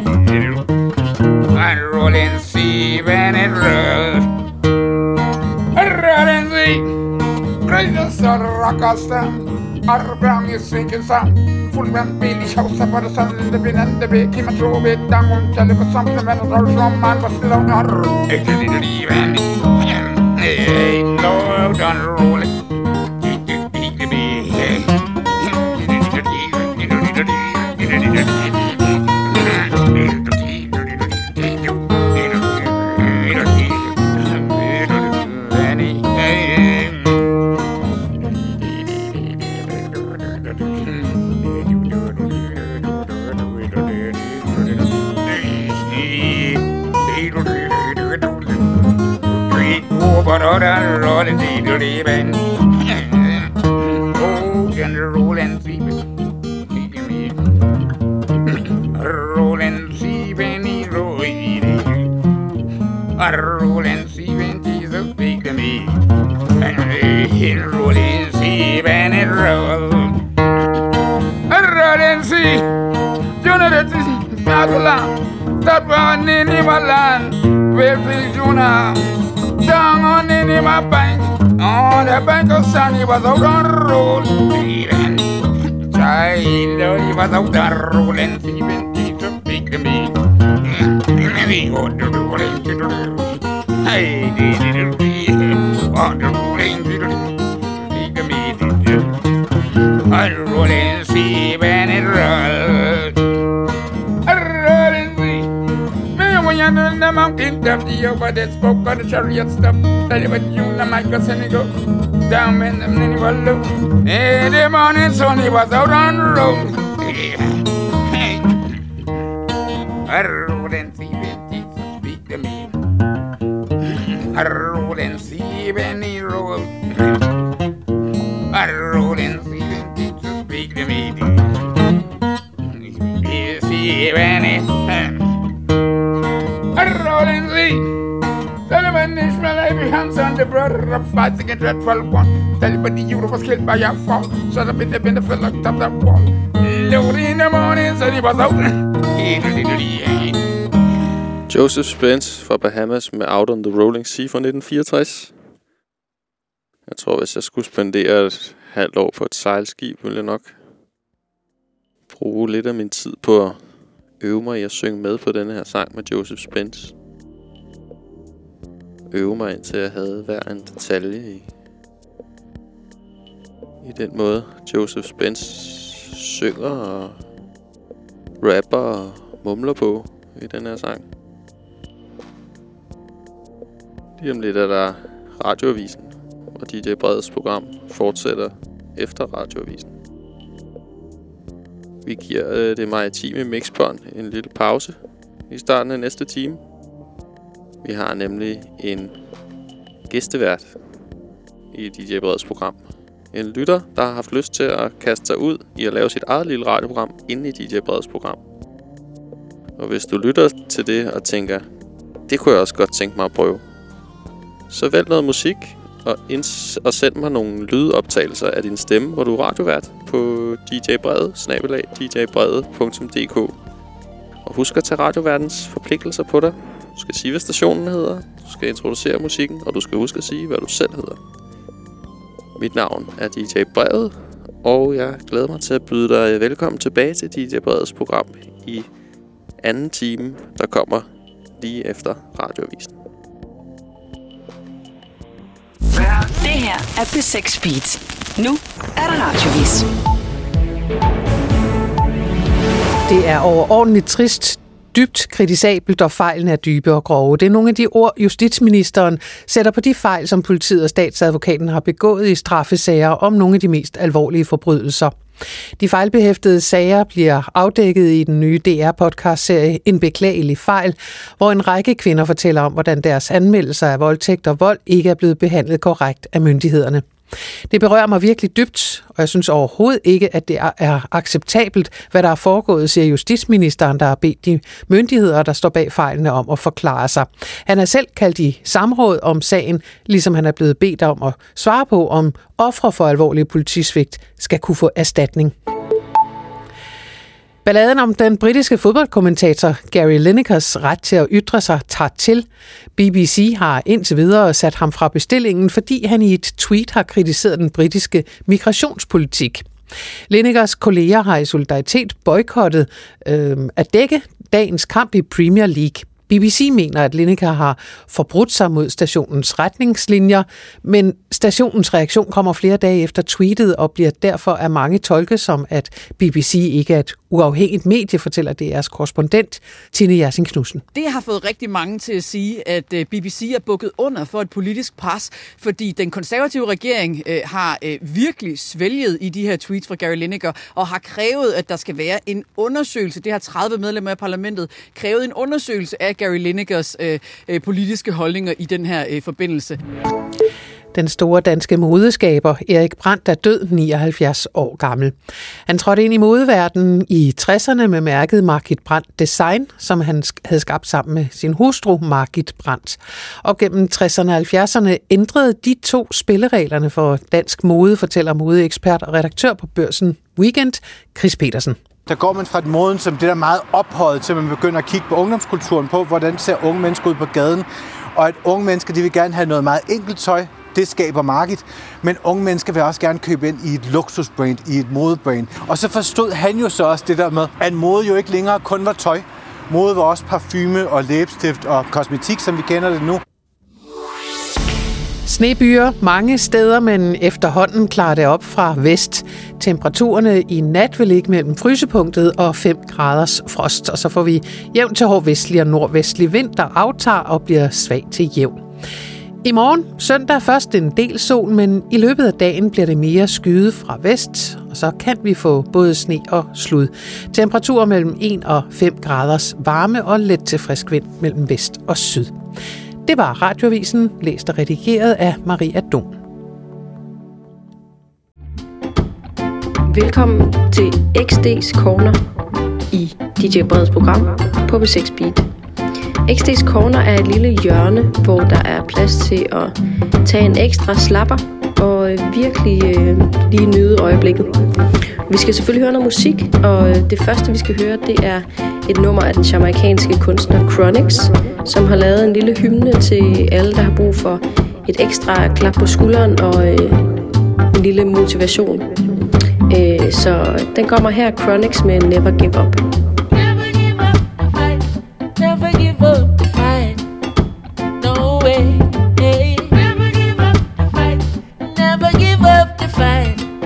Rolling sea, Benny Ray. Rolling sea, greatest of the rock stem. Our brown is sinking sun. Full man, Billy, house up the sun in the bin and the bake him a throw it down on tell for something and a from man was still on her. Even hey, no, don't roll it. But all the rolling sea to the bend. Oh, and the rolling sea, rolling sea, Benny Roy. A rolling sea, when Jesus speak to me. Rolling sea, Benny roll. A rolling sea, Jonathan, Babylon, that one in my land, where is Jonah? Down on in my bank, on the bank of sun, he was out on the road. Even child, he was out on the road and even Jesus speak to me. He ought to do it. I did it. On the rolling, speak to me. On the rolling sea, when it rolls. When you're on the mountain top, the over that spoke on the chariot stop. Tell you what you know, my cousin, he go down when the many were low. In the morning sun, he was out on the road. Hey, I roll and see when Jesus speak to me. I roll and see when he roll. I roll and see when Jesus speak to me. You see when he rolling sea. Solomon Ishmael, Abraham's son, the brother of fighting a dreadful one. Everybody you was killed by your fall. So the benefit looked up that wall. Lord in the morning, so he was out. Joseph Spence fra Bahamas med Out on the Rolling Sea fra 1964. Jeg tror, hvis jeg skulle spendere et halvt år på et sejlskib, ville jeg nok bruge lidt af min tid på at øve mig i at synge med på denne her sang med Joseph Spence. Øve mig indtil jeg havde hver en detalje i den måde, Joseph Spence synger og rapper og mumler på i den her sang. Lige om lidt er der Radioavisen, og DJ Breds program fortsætter efter Radioavisen. Vi giver det maritime mixbånd en lille pause i starten af næste time. Vi har nemlig en gæstevært i DJ Breds program. En lytter, der har haft lyst til at kaste sig ud i at lave sit eget lille radioprogram inde i DJ Breds program. Og hvis du lytter til det og tænker, det kunne jeg også godt tænke mig at prøve, så vælg noget musik og send mig nogle lydoptagelser af din stemme, hvor du er radiovært på djbrede@djbrede.dk. Og husk at tage radioværtens forpligtelser på dig. Du skal sige, hvad stationen hedder, du skal introducere musikken, og du skal huske at sige, hvad du selv hedder. Mit navn er DJ Brevet, og jeg glæder mig til at byde dig velkommen tilbage til DJ Breds program i anden time, der kommer lige efter Radioavisen. Det her er P6 Beat. Nu er der Radioavis. Det er overordentligt trist, dybt kritisabelt, og fejlen er dybe og grove. Det er nogle af de ord, justitsministeren sætter på de fejl, som politiet og statsadvokaten har begået i straffesager om nogle af de mest alvorlige forbrydelser. De fejlbehæftede sager bliver afdækket i den nye DR-podcast-serie En beklagelig fejl, hvor en række kvinder fortæller om, hvordan deres anmeldelser af voldtægt og vold ikke er blevet behandlet korrekt af myndighederne. Det berører mig virkelig dybt, og jeg synes overhovedet ikke, at det er acceptabelt, hvad der er foregået, siger justitsministeren, der har bedt de myndigheder, der står bag fejlene, om at forklare sig. Han er selv kaldt i samråd om sagen, ligesom han er blevet bedt om at svare på, om ofre for alvorlig politisvigt skal kunne få erstatning. Balladen om den britiske fodboldkommentator Gary Linekers ret til at ytre sig tager til. BBC har indtil videre sat ham fra bestillingen, fordi han i et tweet har kritiseret den britiske migrationspolitik. Linekers kolleger har i solidaritet boykottet at dække dagens kamp i Premier League. BBC mener, at Lineker har forbrudt sig mod stationens retningslinjer, men stationens reaktion kommer flere dage efter tweetet og bliver derfor af mange tolket som, at BBC ikke er et uafhængigt medie, fortæller DR's korrespondent Tine Jersing Knudsen. Det har fået rigtig mange til at sige, at BBC er bukket under for et politisk pres, fordi den konservative regering har virkelig svælget i de her tweets fra Gary Lineker og har krævet, at der skal være en undersøgelse. Det har 30 medlemmer af parlamentet krævet en undersøgelse af Gary Linekers politiske holdninger i den her forbindelse. Den store danske modeskaber Erik Brandt er død, 79 år gammel. Han trådte ind i modeverdenen i 60'erne med mærket Margit Brandt Design, som han havde skabt sammen med sin hustru Margit Brandt. Og gennem 60'erne og 70'erne ændrede de to spillereglerne for dansk mode, fortæller modeekspert og redaktør på Børsen Weekend, Chris Petersen. Der går man fra et moden som det der meget ophøjet, til man begynder at kigge på ungdomskulturen på, hvordan ser unge mennesker ud på gaden. Og at unge mennesker, de vil gerne have noget meget enkelt tøj. Det skaber marked, men unge mennesker vil også gerne købe ind i et luksusbrand, i et modebrand. Og så forstod han jo så også det der med, at mode jo ikke længere kun var tøj. Mode var også parfume og læbestift og kosmetik, som vi kender det nu. Snebyer mange steder, men efterhånden klarer det op fra vest. Temperaturerne i nat vil ligge mellem frysepunktet og 5 graders frost, og så får vi jævn til hård vestlig og nordvestlig vind, der aftager og bliver svag til jævn. I morgen søndag først en del sol, men i løbet af dagen bliver det mere skyet fra vest, og så kan vi få både sne og slud. Temperaturer mellem 1 og 5 graders varme og let til frisk vind mellem vest og syd. Det var Radioavisen, læst og redigeret af Maria Dom. Velkommen til XD's Corner i DJ Breds program på P6 Beat. XD's Corner er et lille hjørne, hvor der er plads til at tage en ekstra slapper og virkelig lige nyde øjeblikket. Vi skal selvfølgelig høre noget musik, og det første vi skal høre, det er et nummer af den jamaikanske kunstner Chronix, som har lavet en lille hymne til alle, der har brug for et ekstra klap på skulderen og en lille motivation. Så den kommer her, Chronix med Never Give Up. Never give up the fight. No way. Hey. Never give up the fight. Never give up the fight.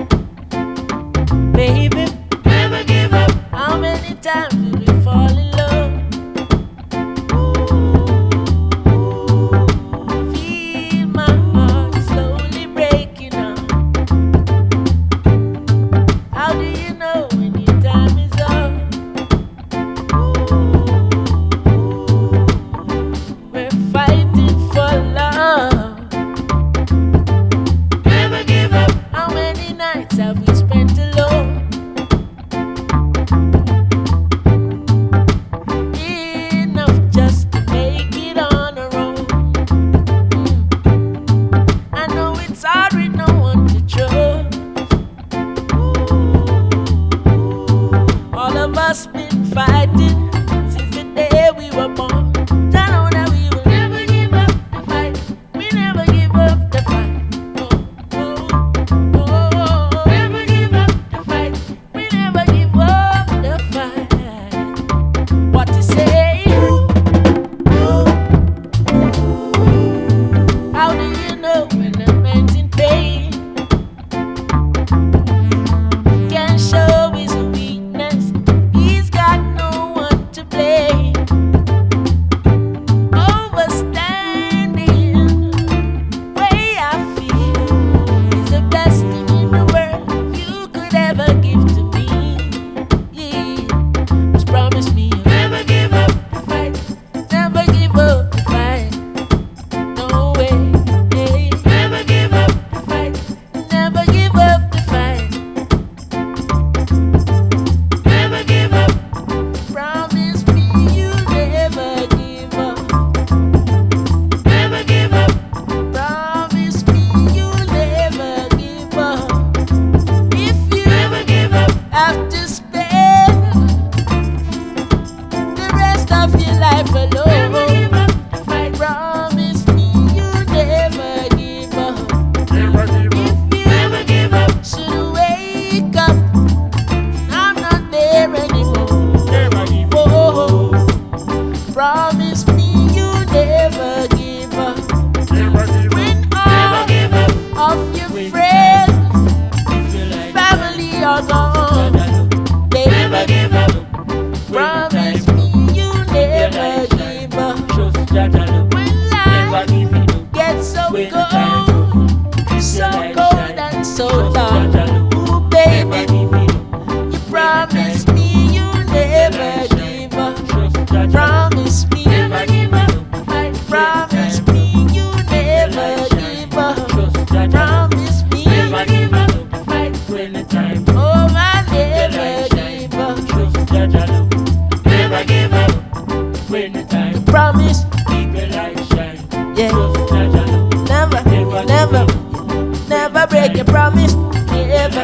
Ooh, baby, you promise me you'll never give up. Promise me, never give up. Promise me you'll never give up. Promise me, never give up. When the time, oh, I never give up. Never give up. When the time, promise, keep your light shine. Yeah, never, never, never break your promise. Never,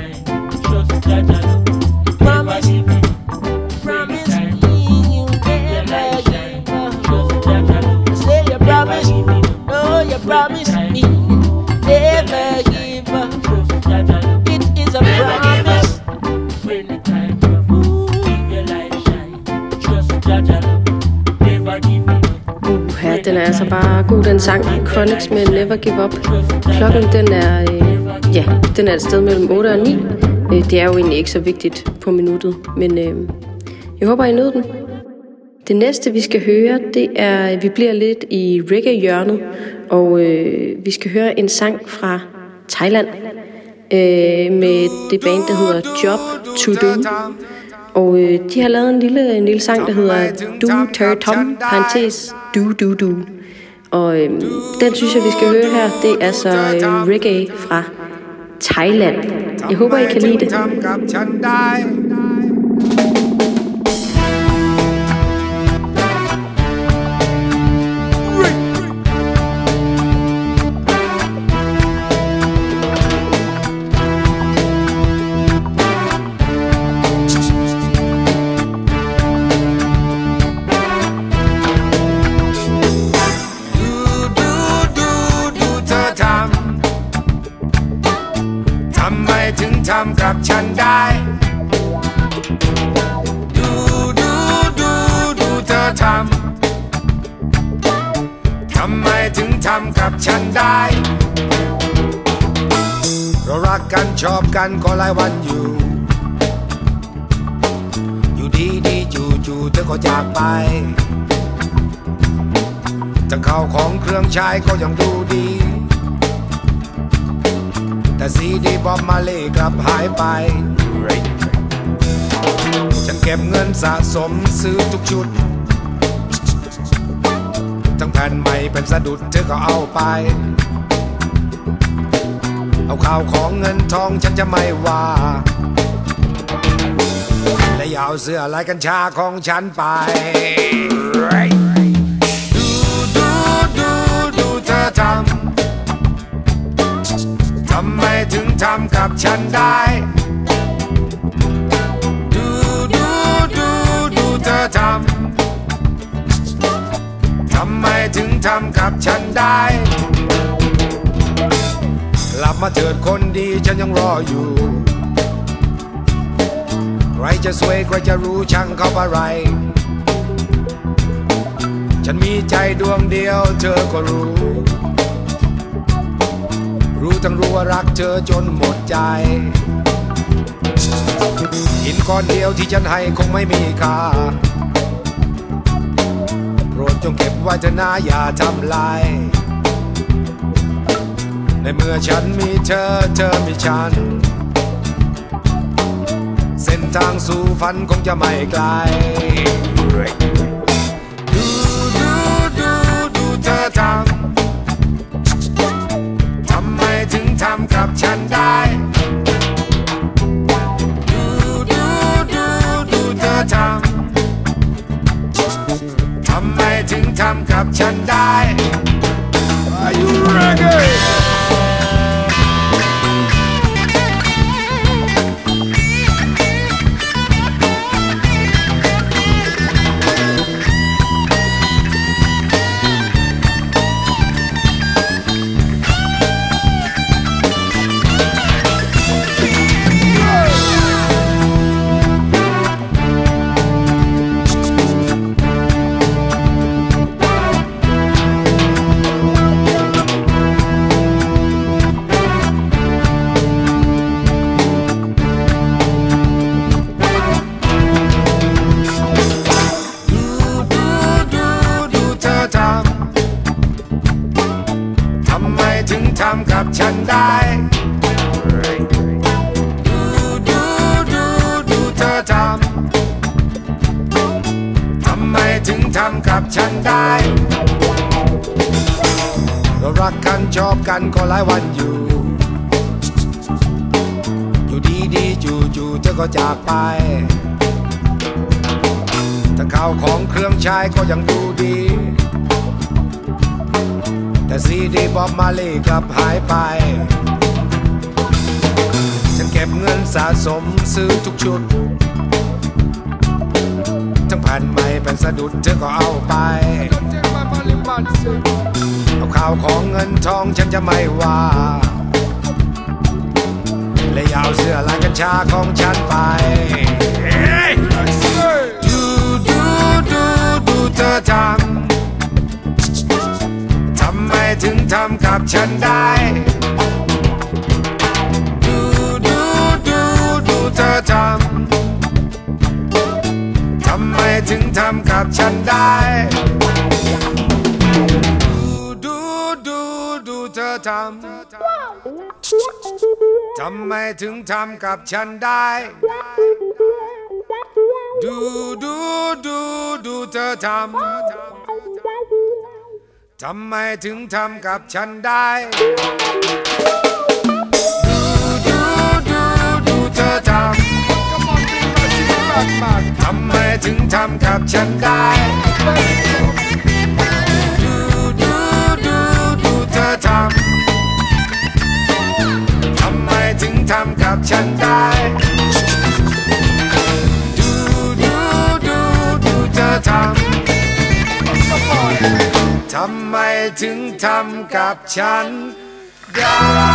promise, promise me you never give up. Say you promise, oh, you promise me never give up. It is a promise. When the time comes, keep your light shine. Trust Jaja, never give up. Ja, den er altså bare god, den sang. Chronics med Never Give Up. Klokken, den er, den er et sted mellem 8 og 9. Det er jo egentlig ikke så vigtigt på minuttet, men jeg håber, I nød den. Det næste, vi skal høre, det er, vi bliver lidt i reggae-hjørnet, og vi skal høre en sang fra Thailand med det band, der hedder Job To Do. Og de har lavet en lille sang, der hedder Du Ter Tom, parentes Du Du Du. Og den synes jeg, vi skal høre her. Det er så reggae fra Thailand. Jeg håber, I kan lide det. ทำกับฉันได้ดูเธอทำไมถึงทำกับฉันได้เรารักกันชอบกันก็หลายวันอยู่ดีจู่เธอก็จากไปจะเข้าของเครื่องใช้ก็ยังดูดีแต่ซีดีบ๊อบมาเล่กลับหายไปฉันเก็บเงินสะสมซื้อทุกชุดทั้งแผ่นใหม่เป็นสะดุดเธอก็เอาไปเอาข่าวของเงินทองฉันจะไม่ว่าและอย่าเอาเสื้อลายกัญชาของฉันไปดูเธอทำไมถึงทำกับฉันได้ดูเธอทำไมถึงทำกับฉันได้กลับมาเถิดคนดีฉันยังรออยู่ใครจะสวยใครจะรู้ช่างเขาอะไรฉันมีใจดวงเดียวเธอก็รู้ทั้งรู้ว่ารักเธอจนหมดใจหินก้อนเดียวที่ฉันให้คงไม่มีค่าโปรดจงเก็บไว้เถอะนะอย่าทำลายในเมื่อฉันมีเธอมีฉันเส้นทางสู่ฝันคงจะไม่ไกลดูเธอทำถึงทำกับฉันได้ดูเธอทำไมถึงทำกับฉันได้ Are you ready?ทำกับฉันได้ทำกับฉันได้เรารักกันชอบกันก็หลายวันอยู่ดีๆจู่ๆเธอก็จากไปทั้งข้าวของเครื่องใช้ก็ยังดูดีแต่ซีดีบ๊อบมาลีกลับหายไปฉันเก็บเงินสะสมซื้อทุกชุดทั้งแผ่นใหม่แผ่นสะดุดเธอก็เอาไปเอาข้าวของเงินทองฉันจะไม่ว่าและยาวเสื้อลายกัญชาของฉันไปดูเธอทำไมถึงทำกับฉันได้ดูเธอทำไมถึงทำกับฉันได้ดูเธอทำไมถึงทำกับฉันได้ดูเธอทำไมถึงทำกับฉันได้ดูเธอทำไมถึงทำกับฉันได้ดูเธอทำไมถึงทำกับฉันได้ดูเธอทำไมถึงทำกับฉันได้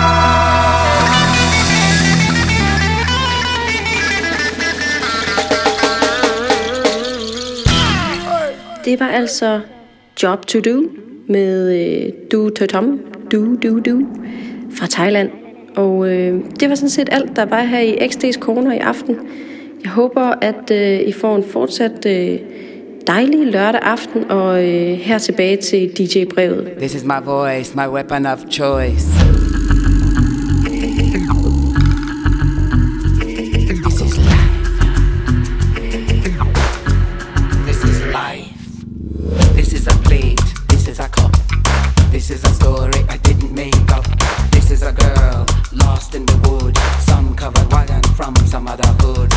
Det var altså Job to Do med Du Tom Du fra Thailand. Og det var sådan set alt, der var her i XD's Corner i aften. Jeg håber, at I får en fortsat dejlig lørdag aften, og her tilbage til DJ-brevet. This is my voice, my weapon of choice. This is life. This is life. This is a plate, this is a cup. This is a story I didn't make up. This is a girl lost in the wood. Some covered wagon from some other hood.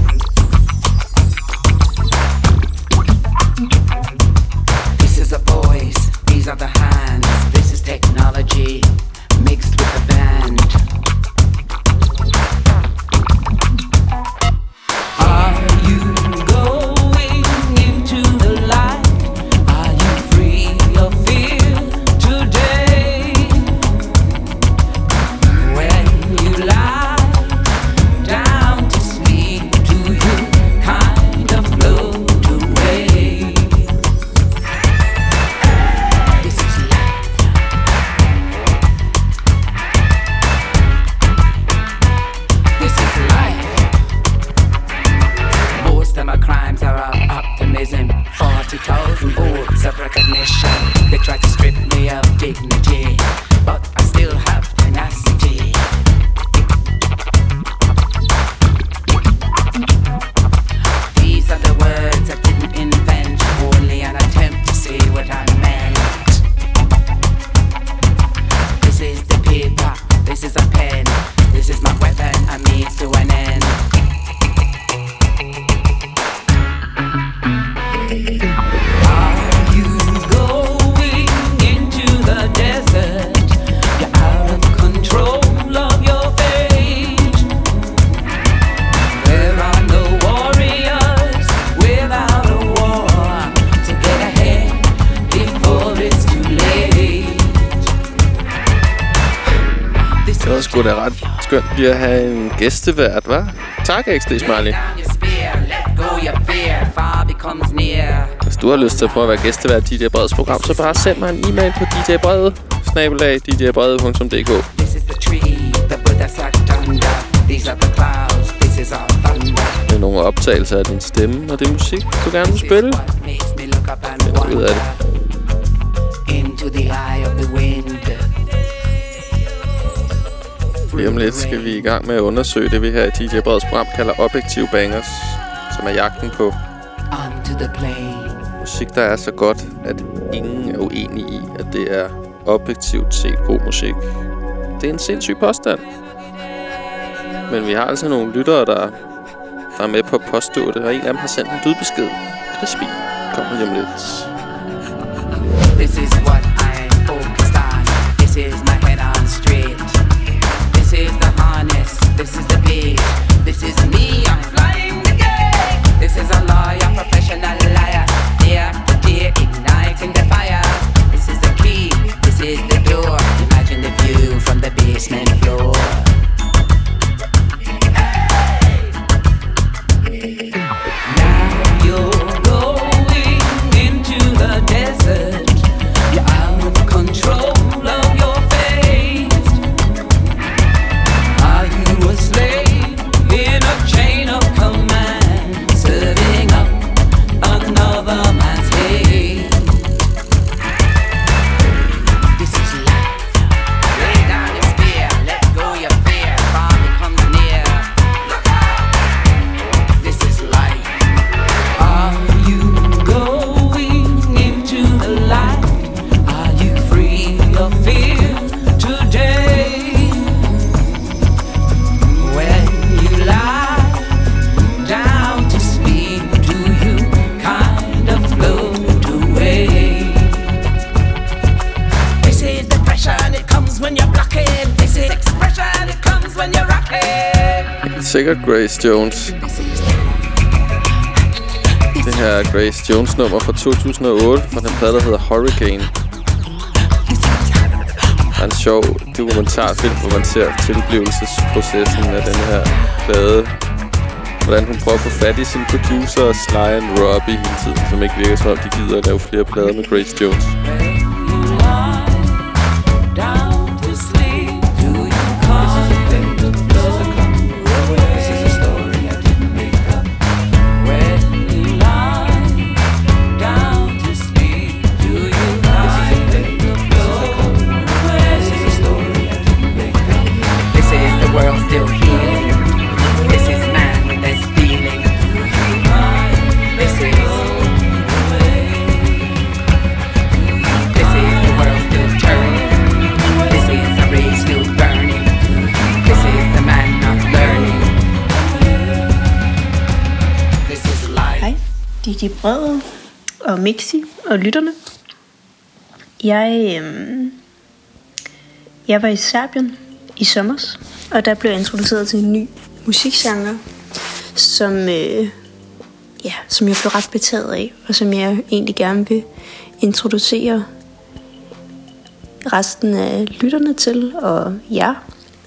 This is a voice, these are the hands. This is technology mixed with the band. Are you going into the light? Are you free of fear today? When you lie down to sleep, do you kind of float away? This is life. This is life. Most of my crimes are of optimism. 40,000 votes of recognition. They try to strip me of dignity, but I still have tenacity. These are the words I didn't invent, only an attempt to say what I meant. This is the paper, this is a pen, this is my weapon, a means to an end. Are you going into the desert? You're out of control of your fate. There are no warriors without a war to get ahead before it's too late. Det var sgu da ret skønt lige at have en gæstevært, hva'? Tak, XD Smiley. Hvis du har lyst til at prøve at være gæstevært i DJ Breds program, så bare send mig en e-mail på djbredet@djbredet.dk. Det er nogle optagelser af din stemme, og det er musik, du gerne vil spille. Find ud af det. Lige om lidt skal vi i gang med at undersøge det, vi her i DJ Breds program kalder objektive bangers, som er jagten på musik, der er så godt, at ingen er uenig i, at det er objektivt set god musik. Det er en sindssyg påstand. Men vi har altså nogle lyttere, der er med på at påstå det, og en af dem har sendt en lydbesked. Crispy kommer lige om lidt. This is what I'm focused on. This is my head on straight. This is the harness. This is the beat. This is me. I'm flying the gate. This is a lawyer, professional liar. Day after day, igniting the fire. This is the key. This is the door. Imagine the view from the basement floor. Sikkert Grace Jones. Det her er Grace Jones nummer fra 2008 fra den plade, der hedder Hurricane. Der er en sjov dokumentarfilm, hvor man ser tilblivelsesprocessen af den her plade. Hvordan hun prøver at få fat i sin producer, Sly and Robbie hele tiden, som ikke virker som om de gider at lave flere plader med Grace Jones. DJ Brede og Mixi og lytterne. Jeg var i Serbien i sommers, og der blev jeg introduceret til en ny musikgenre, som jeg blev ret betaget af, og som jeg egentlig gerne vil introducere resten af lytterne til, og jer.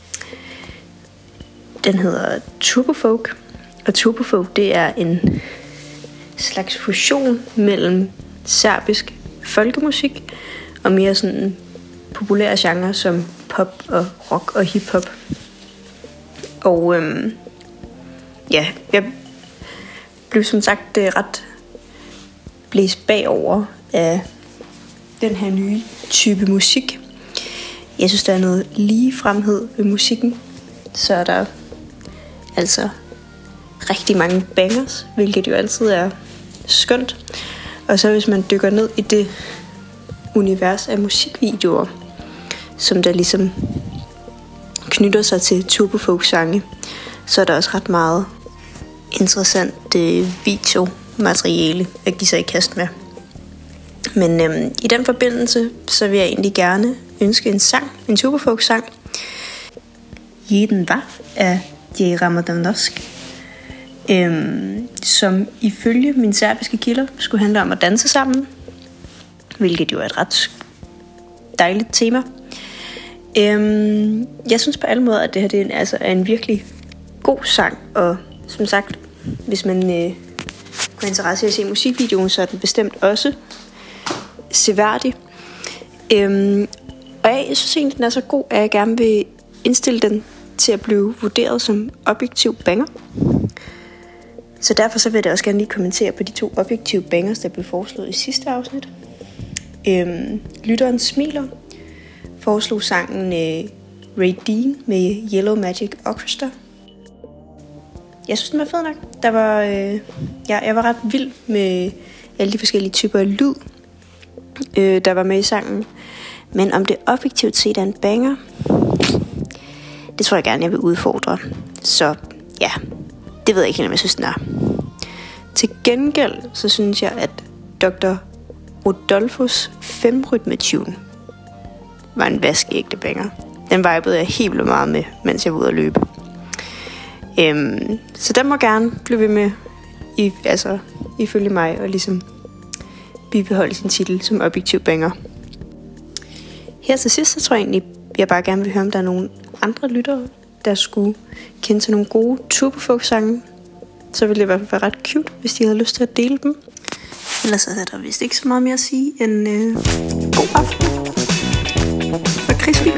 Den hedder Turbofolk, og Turbofolk, det er en slags fusion mellem serbisk folkemusik og mere sådan populære genrer som pop og rock og hiphop. Og jeg blev som sagt ret blæst bagover af den her nye type musik. Jeg synes, der er noget ligefremhed ved musikken, så er der altså rigtig mange bangers, hvilket jo altid er skønt. Og så hvis man dykker ned i det univers af musikvideoer, som der ligesom knytter sig til turbofolk-sange, så er der også ret meget interessant videomateriale at give sig i kast med. Men i den forbindelse, så vil jeg egentlig gerne ønske en sang, en turbofolk-sang. Jeden var af Jera Madanovsk, som ifølge mine serbiske kilder skulle handle om at danse sammen, hvilket jo er et ret dejligt tema. Jeg synes på alle måder, at det her det er en virkelig god sang, og som sagt, hvis man kunne interesse i at se musikvideoen, så er den bestemt også seværdig. Og jeg synes egentlig, den er så god, at jeg gerne vil indstille den til at blive vurderet som objektiv banger. Så derfor så vil jeg også gerne lige kommentere på de 2 objektive bangers, der blev foreslået i sidste afsnit. Lytteren Smiler foreslog sangen Ray Dean med Yellow Magic Orchestra. Jeg synes, den var fed nok. Jeg var ret vild med alle de forskellige typer af lyd, der var med i sangen. Men om det objektivt set er en banger, det tror jeg gerne, jeg vil udfordre. Så ja, det ved jeg ikke helt, om jeg synes, den er. Til gengæld, så synes jeg, at Dr. Rodolfos 5-rytme-tune var en vaskeægte banger. Den vibede jeg helt vildt meget med, mens jeg var ude at løbe. Så den må gerne blive ved med, ifølge mig, og ligesom bibeholde sin titel som objektiv banger. Her til sidst, så tror jeg egentlig, jeg bare gerne vil høre, om der er nogle andre lyttere, der skulle kende til nogle gode turbofolk-sange. Så ville det i hvert fald være ret cute, hvis de havde lyst til at dele dem. Ellers er der vist ikke så meget mere at sige end god aften fra Crispy.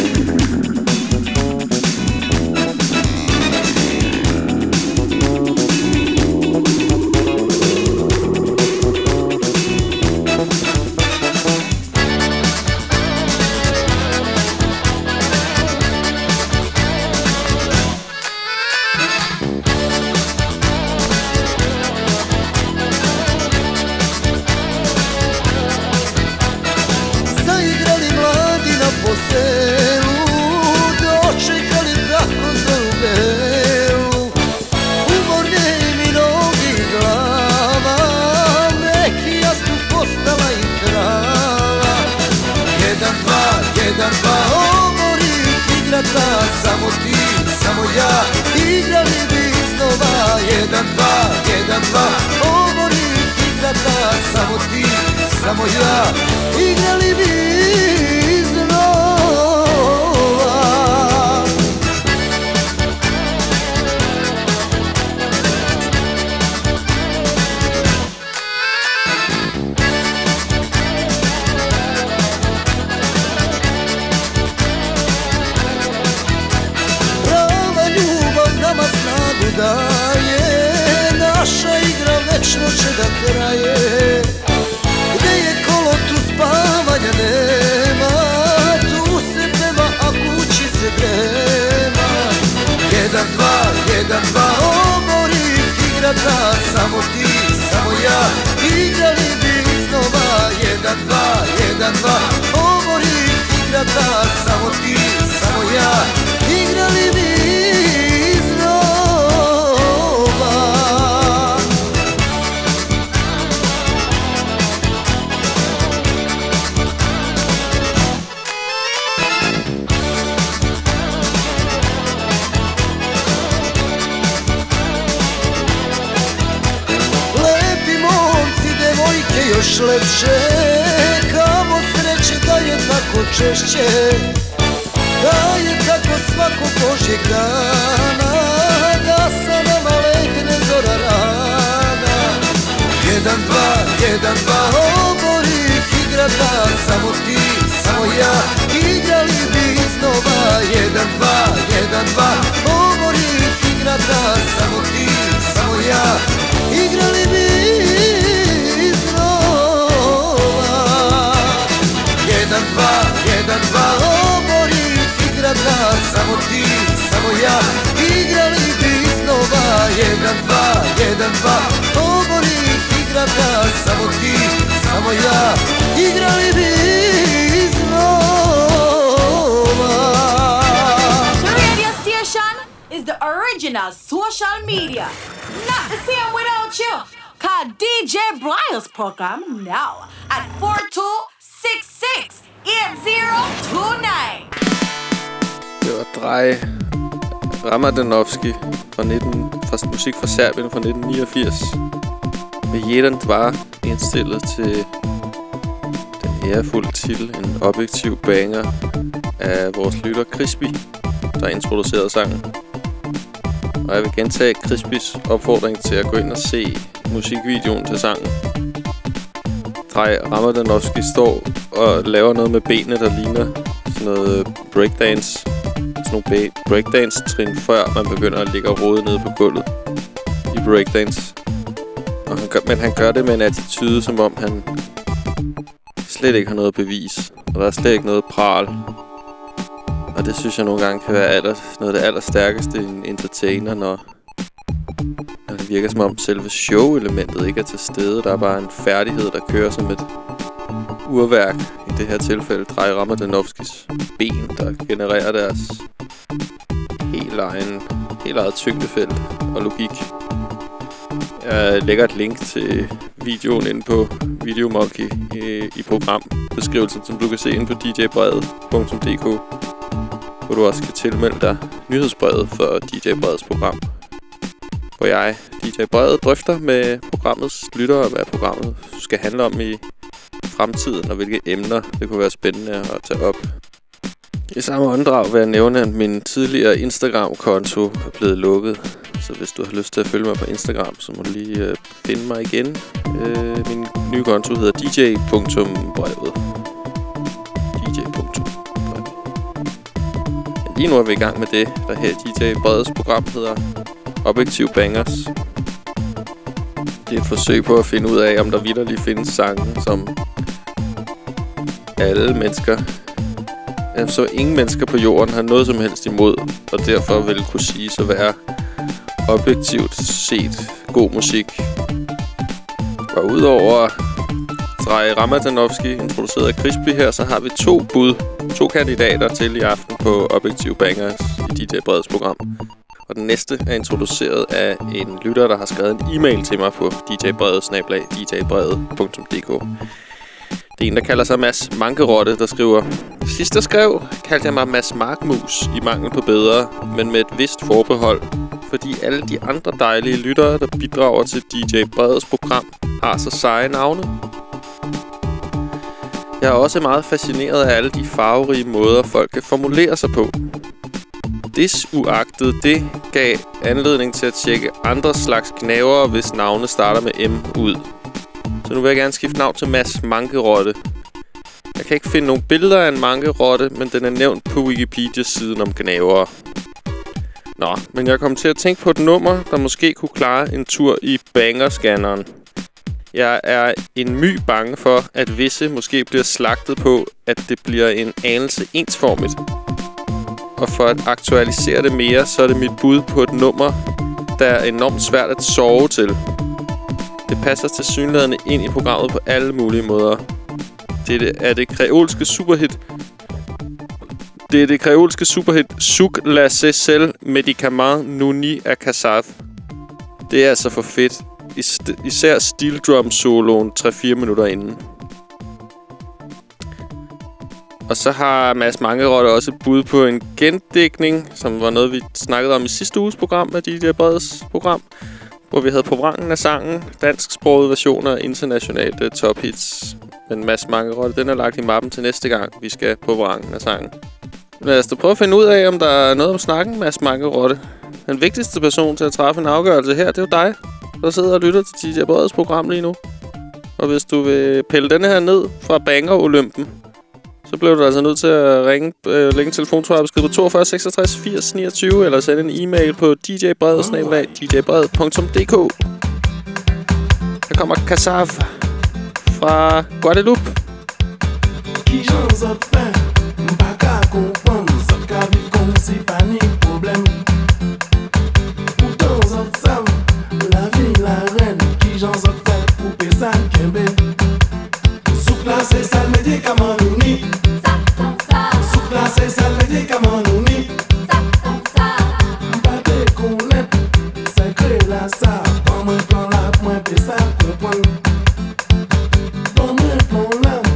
Samo ti, samo ja, igrali bi iznova. 1, 2, 1, 2, omori igrata. Samo ti, samo ja, igrali bi iznova. Daje, naša igra večno će da traje. Gde je kolo, tu spavanja nema. Tu se peva, a kući se drema. 1, 2, 1, 2, omori igrata. Samo ti, samo ja, igrali bi iznova. 1, 2, 1, 2, omori igrata. Samo ti, samo ja, igrali bi iznova. Još lepše, kamo sreće da je tako češće, da je tako svakog Božjeg dana, da sa nama legne zora rana. 1, 2, 1, 2, omori igrata. Samo ti, samo ja, igrali bi iznova. 1, 2, 1, 2, omori igrata. Samo ti, samo ja, igrali bi iznova. 1, 2, 1, 2, omori igrata. Samo ti, samo ja, igrali bi iznova. 1, 2, 1, 2, omori igrata. Samo ti, samo ja, igrali bi iznova. The radio station is the original social media. Not the same without you. Call DJ Bryle's program now at 4266 8029. Det var Drej Ramadanowski fra musik fra Serbien fra 1989. Med 1, 2 indstillet til den ærefulde titel, en objektiv banger af vores lytter Crispy, der introducerede sangen. Og jeg vil gentage Crispys opfordring til at gå ind og se musikvideoen til sangen. Drej Ramadanowski står og laver noget med benene, der ligner sådan noget breakdance. Sådan nogle breakdance-trin, før man begynder at ligge og rode nede på gulvet i breakdance. Men han gør det med en attitude, som om han slet ikke har noget bevis. Og der er slet ikke noget pral. Og det synes jeg nogle gange kan være noget af det allerstærkeste i en entertainer, når det Det virker som om selve show-elementet ikke er til stede. Der er bare en færdighed, der kører som et urværk. I det her tilfælde Drej Ramadanovskis ben, der genererer deres helt eget tyngdefelt og logik. Jeg lægger et link til videoen inde på Videomonkey i programbeskrivelsen, som du kan se inde på djbrede.dk, hvor du også kan tilmelde dig nyhedsbrevet for DJ Breds program, hvor jeg, DJ Brede, drøfter med programmets lyttere, hvad programmet skal handle om i fremtiden, og hvilke emner det kunne være spændende at tage op. I samme åndedrag vil jeg nævne, at min tidligere Instagram-konto er blevet lukket. Så hvis du har lyst til at følge mig på Instagram, så må du lige finde mig igen. Min nye konto hedder dj.brevet. dj.brevet. Lige nu er vi i gang med det, der her DJ Breds program hedder Objektiv Bangers. Det er et forsøg på at finde ud af, om der vitterligt findes sange, som alle mennesker, så ingen mennesker på jorden har noget som helst imod, og derfor vil kunne sige at være objektivt set god musik. Og udover Drej Ramadanovski, introduceret af Crispy her, så har vi to kandidater til i aften på Objektiv Bangers i DJ Breds program. Og den næste er introduceret af en lytter, der har skrevet en e-mail til mig på djbrede@djbrede.dk. Det er en, der kalder sig Mads Mankerotte, der skriver: Sidst jeg skrev, kaldte jeg mig Mads Markmus i mangel på bedre, men med et vist forbehold. Fordi alle de andre dejlige lyttere, der bidrager til DJ Breds program, har så seje navne. Jeg er også meget fascineret af alle de farverige måder, folk kan formulere sig på. Desuagtet det gav anledning til at tjekke andre slags knavere, hvis navne starter med M ud. Så nu vil jeg gerne skifte navn til Mads Mankerotte. Jeg kan ikke finde nogen billeder af en mankerotte, men den er nævnt på Wikipedia-siden om gnavere. Nå, men jeg kom til at tænke på et nummer, der måske kunne klare en tur i bangerscanneren. Jeg er en my bange for, at visse måske bliver slagtet på, at det bliver en anelse ensformigt. Og for at aktualisere det mere, så er det mit bud på et nummer, der er enormt svært at sove til. Det passer tilsyneladende ind i programmet på alle mulige måder. Det er det kreolske superhit. Det er det kreolske superhit Souk la Cécile Médicament Nouni à Kassav. Det er altså for fedt. Især steel drum soloen 3-4 minutter inden. Og så har Mads Mankerotte også et bud på en gendækning, som var noget, vi snakkede om i sidste uges program af DJ Breds program, hvor vi havde på vrangen af sangen, dansksprogede versioner af internationale tophits. Men Mads Mankerotte, den er lagt i mappen til næste gang, vi skal på vrangen af sangen. Lad os da prøve at finde ud af, om der er noget om snakken, Mads Mankerotte. Den vigtigste person til at træffe en afgørelse her, det er jo dig, der sidder og lytter til DJ Breds program lige nu. Og hvis du vil pille denne her ned fra Banger-Olympen, så bliver du altså nødt til at lægge en telefontrådbesked på 42 66 80 29, eller sende en e-mail på djbrede@djbrede.dk. Her kommer Kassav fra Guadeloupe.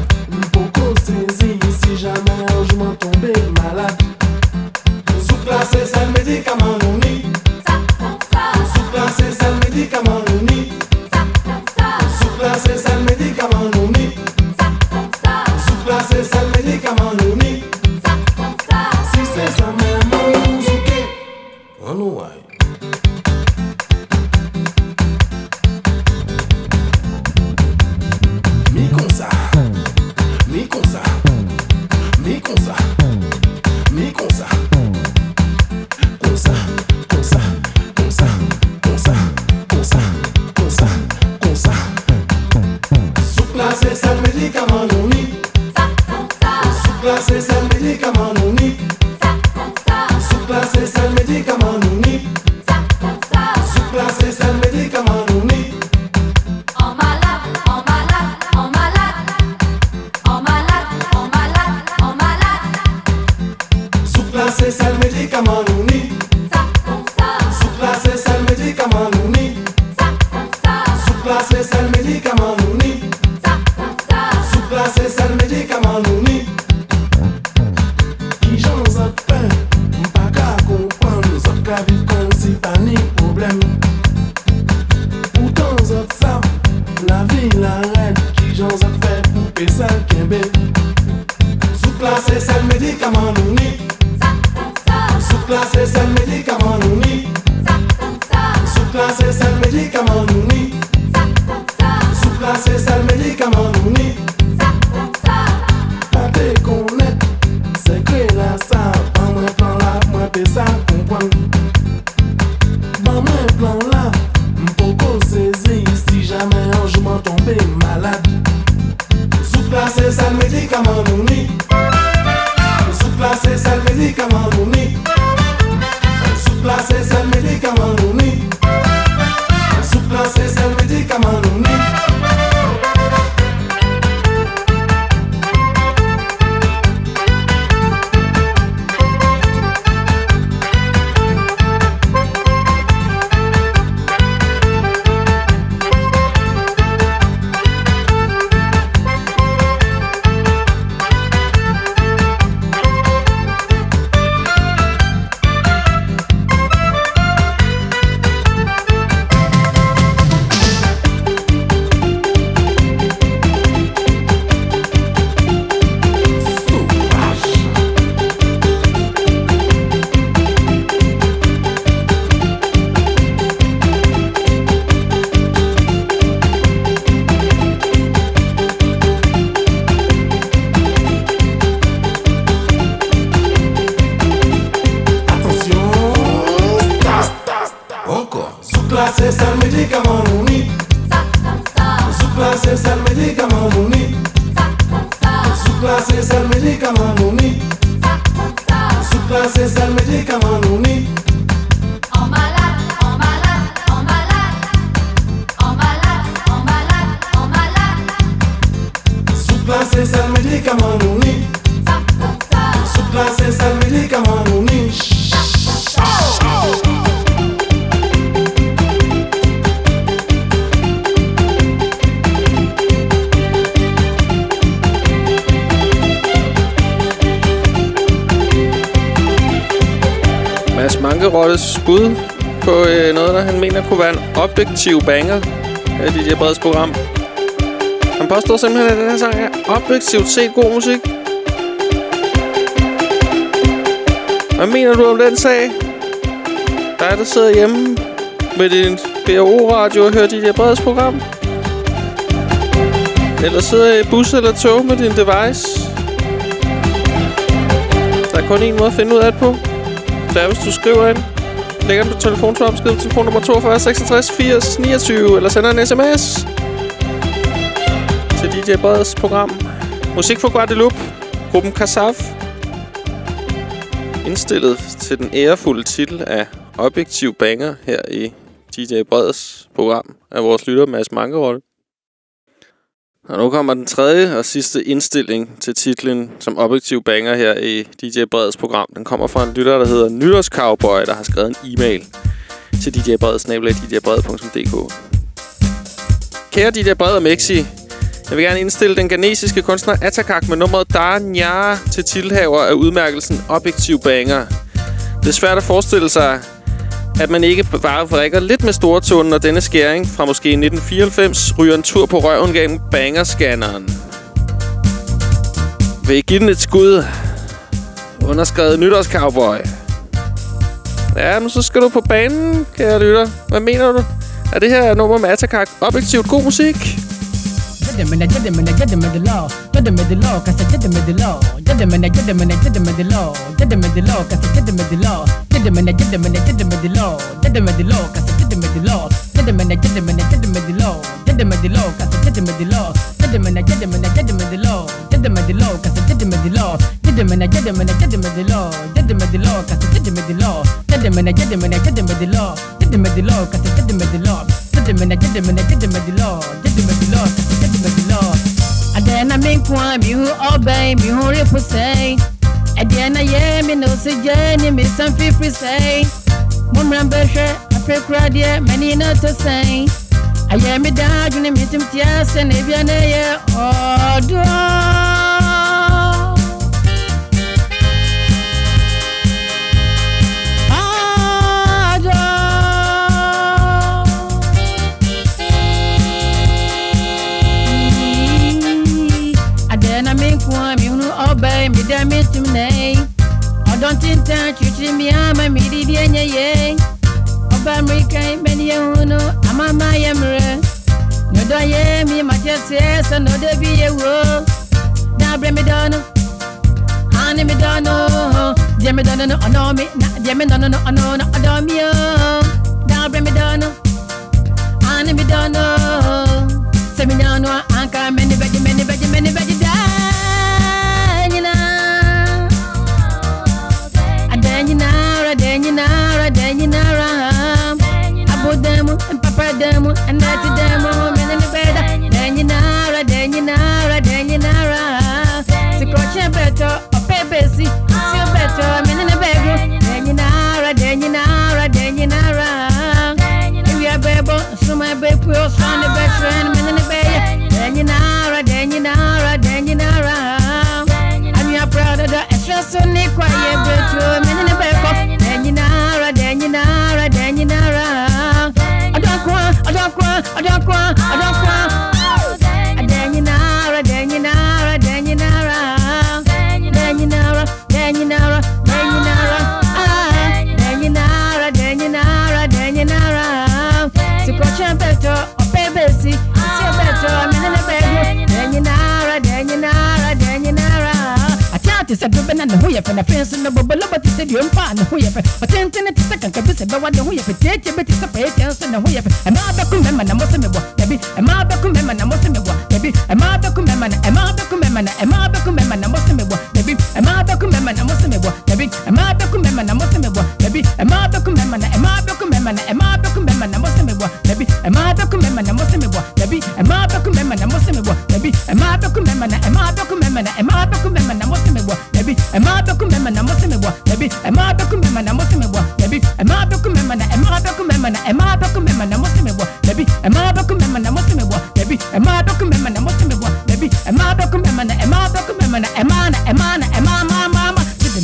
Classe la reine qui j'en a fait poupée sale kembe. Sous-classé c'est le médicament nous ni. Sous-classé c'est le médicament nous ni. Sous-classé c'est le médicament nous ni. Sous-classé c'est le médicament nous ni. Pas te connaître, c'est que là ça. Pas moins plan là, moins pé ça comprendre. Pas moins plan là, m'poco saisir si jamais un jour m'en tomber malade. Sous-classé c'est le médicament nous ni. Sous-classé c'est le médicament nous ni. Sous-classé c'est le médicament nous ni. Sous-classé c'est le médicament nous ni. Sous-classé c'est le médicament nous ni. Sous-classé c'est le médicament nous ni. Sous-classé c'est le médicament nous ni. Sous-classé c'est le médicament nous ni. En malade, en malade, en malade. En malade, en malade, en malade. Sous-classé c'est le médicament nous ni. Sous-classé c'est le médicament nous ni. Mads Mankerottes bud på noget, der han mener kunne være en objektiv banger af DJ Breds program. Han påstår simpelthen, at den her sang er objektivt set god musik. Hvad mener du om den sag? Der sidder hjemme med din BRO-radio og hører DJ Breds program. Eller sidder i bus eller tog med din device. Der er kun en måde at finde ud af det på. Så hvis du skriver ind, lægger den på telefonsvar, skriv telefonnummer 42 66 80 29, eller sender en sms til DJ Breds program. Musik fra Guadeloupe, gruppen Kasaf. Indstillet til den ærefulde titel af Objektiv Banger her i DJ Breds program af vores lytter Mads Mankerotte. Og nu kommer den tredje og sidste indstilling til titlen som Objektiv Banger her i DJ Breds program. Den kommer fra en lytter, der hedder Nytårscowboy, der har skrevet en e-mail til djbred@djbred.dk. Kære DJ Bred og Mexi, jeg vil gerne indstille den ghanesiske kunstner Atakak med nummeret Dar Nya til titelhaver af udmærkelsen Objektiv Banger. Det er svært at forestille sig, at man ikke bare vrikker lidt med stortåen, når denne skæring fra måske 1994 ryger en tur på røven gennem bangerscanneren. Vil I give den et skud? Underskrevet Nytårscowboy. Ja, men så skal du på banen, kære lytter. Hvad mener du? Er det her nummer med Atakak objektivt god musik? Adena min kwa mi hu obey mi hu repose. Adena ye mi no se jeni mi san fi free say. Mumran beshe apekra die mani na to say. Aye mi da juni mi tum tia se ne bia na ye odo. chuchi mi ama mi di di enye ye. Oba America meni uno ama ma yemre. No do ye mi ma jese so no de bi ye wo. Na bre mi dono. Ani mi dono. Je mi dono no ono mi na je mi dono no ono no do mi yo. Na bre mi dono. Ani mi dono. Se mi dono anka meni beji da. Demo and Papa Demo and that's a demo and the better. Then you nara, then you nara, then you nara. The crochet better, a baby, see, still better. I'm in the bedroom. Then you nara, then you nara, then you nara. We are baby, so my baby will sound the best friend. I'm in the bed. Then you nara, then you nara, then you nara. I'm your proud of the extra so neat, quiet, better. I'm in the bedroom. Then you nara, then you nara, then you nara. I don't cry. Then you nara. Then you nara. So go champ better, or baby, see, it's your better. I'm in the bedroom. Then you nara. I can't say to banana who you for friends in the bubble, but it's a young fan who you for. But 10 minutes second, can be said, but what the who you for take your bit is a patience and who you for. And my back women, I must have baby. And my back women, I must have baby. And my back women, and my back women, and my back women, I must have baby. And my back women, I must have baby. And my back women, I must have baby. And my back women, and my back women, and my back women, I must have baby. And my back women, I must have baby. And my back women, I must have baby. And my back women, and my back women, and my back women, I must have baby. And my back women, I must have baby. And my back women, I must have baby. And my back women, and my back women, and my back women, I must have baby. And my back women, I must have baby. And my back women, I must have baby. And my back women, and my back women, and mama.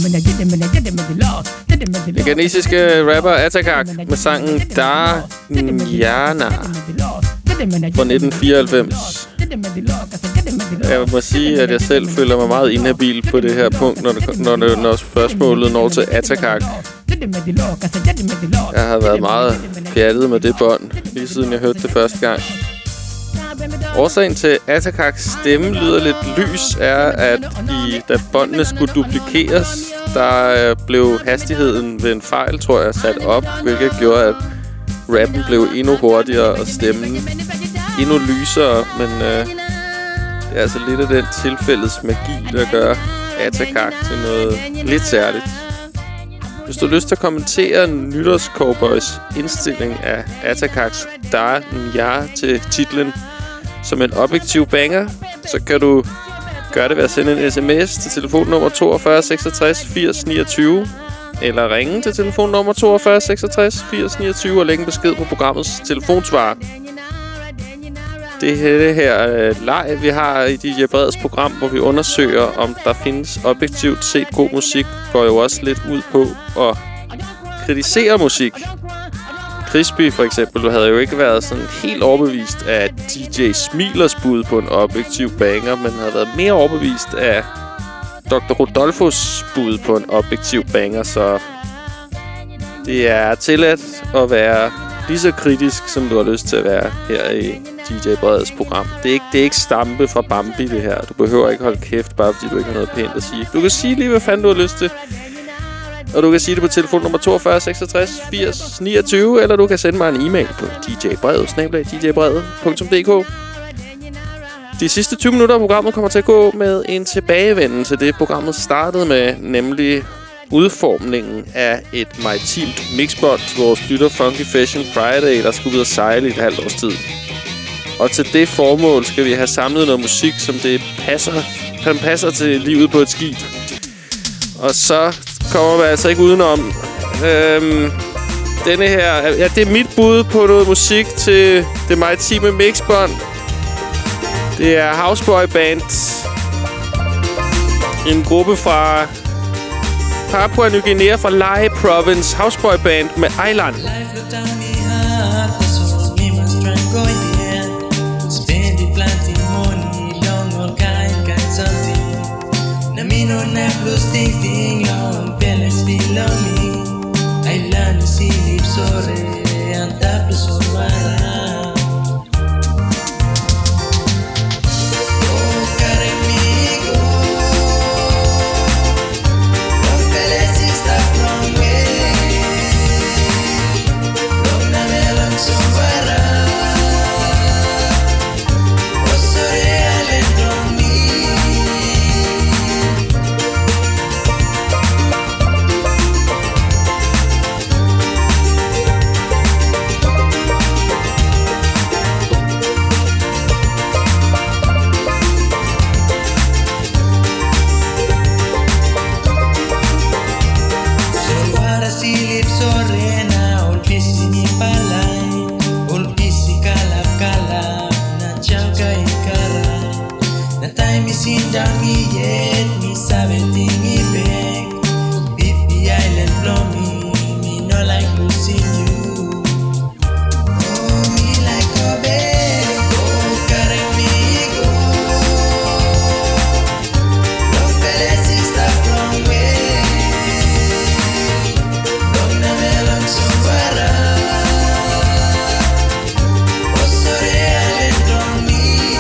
Den ghanesiske rapper Atakak med sangen Danyana fra 1994. Jeg må sige, at jeg selv føler mig meget inhabil på det her punkt, når spørgsmålet når til Atakak. Jeg har været meget pjattet med det bånd, lige siden jeg hørte det første gang. Årsagen til Atakaks stemme lyder lidt lys er, at da båndene skulle duplikeres, der blev hastigheden ved en fejl, tror jeg, sat op, hvilket gjorde, at rappen blev endnu hurtigere og stemmen endnu lysere. Men det er altså lidt af den tilfældets magi, der gør Atakak til noget lidt særligt. Hvis du har lyst til at kommentere Nytårscowboys indstilling af Atakaks Danyana til titlen som en objektiv banger, så kan du gøre det ved at sende en sms til telefonnummer 42 66 80 29 eller ringe til telefonnummer 42 66 80 29 og lægge en besked på programmets telefonsvarer. Det her live, vi har i DJ Breds program, hvor vi undersøger, om der findes objektivt set god musik, går jo også lidt ud på at kritisere musik. Crispy for eksempel, du havde jo ikke været sådan helt overbevist af DJ Smilers bud på en objektiv banger, men havde været mere overbevist af Dr. Rodolfos bud på en objektiv banger, så det er tilladt at være lige så kritisk, som du har lyst til at være her i DJ Breds program. Det er ikke stampe fra Bambi, det her. Du behøver ikke holde kæft, bare fordi du ikke har noget pænt at sige. Du kan sige lige, hvad fanden du har lyst til. Og du kan sige det på telefonnummer 42 66 80 29, eller du kan sende mig en e-mail på djbrevet@djbrevet.dk. De sidste 20 minutter af programmet kommer til at gå med en tilbagevenden til det, programmet startede med, nemlig udformningen af et maritimt mixbånd til vores lytter Funky Fashion Friday, der skulle ud og sejle i et halvt års tid. Og til det formål skal vi have samlet noget musik, som det passer til livet på et skib. Og så kommer man altså ikke udenom. Denne her... Ja, det er mit bud på noget musik til det maritime mixbånd. Det er Houseboy Band. En gruppe fra Papua Ny Guinea fra Lae Province. Houseboy Band med Island. No, not plus ting ting, long, pele stilong. Sinjang yet me sabe ting I beg. Biffy Island blow me no like losing you. Oh, me like a beg, oh, carry me go. Los perecistas from way. Long na melon so para. Oh, sorry, Island blow me.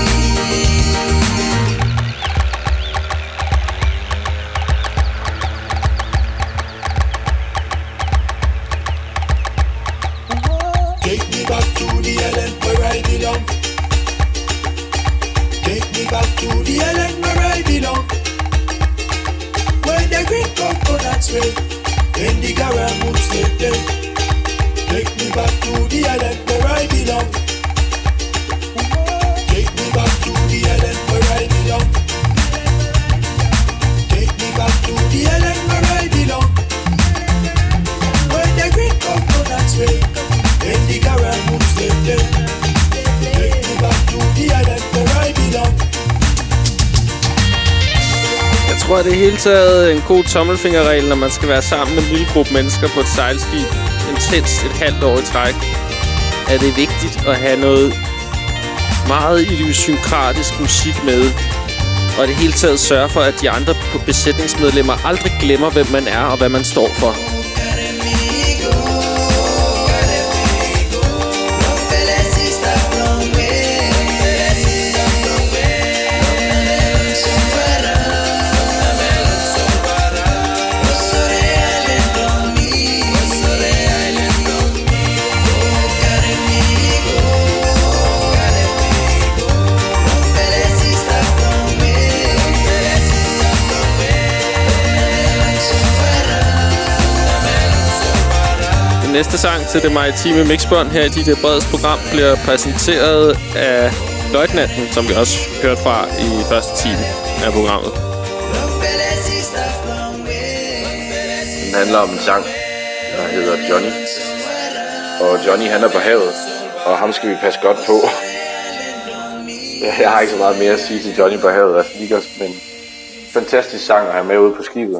Take me back to the island where I belong. Take me back to the island where I belong. Where the green coconuts sway and the garamoons stay there. Take me back to the island where I belong. Take me back to the island where I belong. Take me back to the island where I belong. Where the green coconuts sway and the garamoons stay there. Take me back to the island where I belong. Jeg tror, det er hele taget en god tommelfingerregel, når man skal være sammen med en lille gruppe mennesker på et sejlskib intenst et halvt år i træk. Er det vigtigt at have noget meget idiosynkratisk musik med, og det hele taget sørge for, at de andre besætningsmedlemmer aldrig glemmer, hvem man er og hvad man står for. Næste sang til det maritime mixbånd her i dit Breds program bliver præsenteret af Løjtnanten, som vi også hørte fra i første time af programmet. Den handler om en sang, der hedder Johnny. Og Johnny, han er på havet, og ham skal vi passe godt på. Jeg har ikke så meget mere at sige til Johnny på havet. Altså, lige også en fantastisk sang at have med ude på skibet.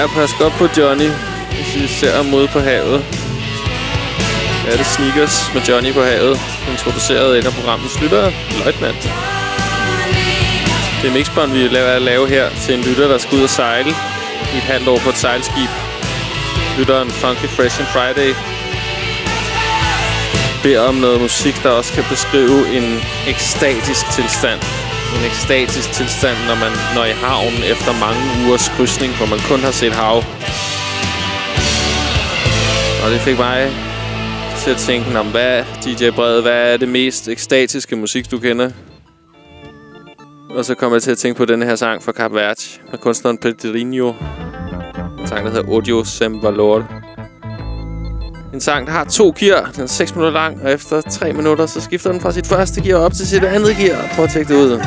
Ja, pas godt på Johnny, hvis I ser ham ude på havet. Ja, det Sneakers med Johnny på havet. Introduceret en af programmets lyttere, Løjtnant. Det er mixbånd, vi lave her til en lytter, der skal ud og sejle i et halvt år på et sejlskib. Lytteren Funky Fresh and Friday beder om noget musik, der også kan beskrive en ekstatisk tilstand. En ekstatisk tilstand, når man når i havnen efter mange ugers krydsning, hvor man kun har set hav. Og det fik mig til at tænke, om hvad, DJ Brede, hvad er det mest ekstatiske musik, du kender? Og så kom jeg til at tænke på denne her sang fra Cap Verde med kunstneren Pedrinho. En sang, der hedder Odio Sem Valor. En sang, der har 2 gear. Den er 6 minutter lang, og efter 3 minutter, så skifter den fra sit første gear op til sit andet gear. Prøv at tjekke det ud.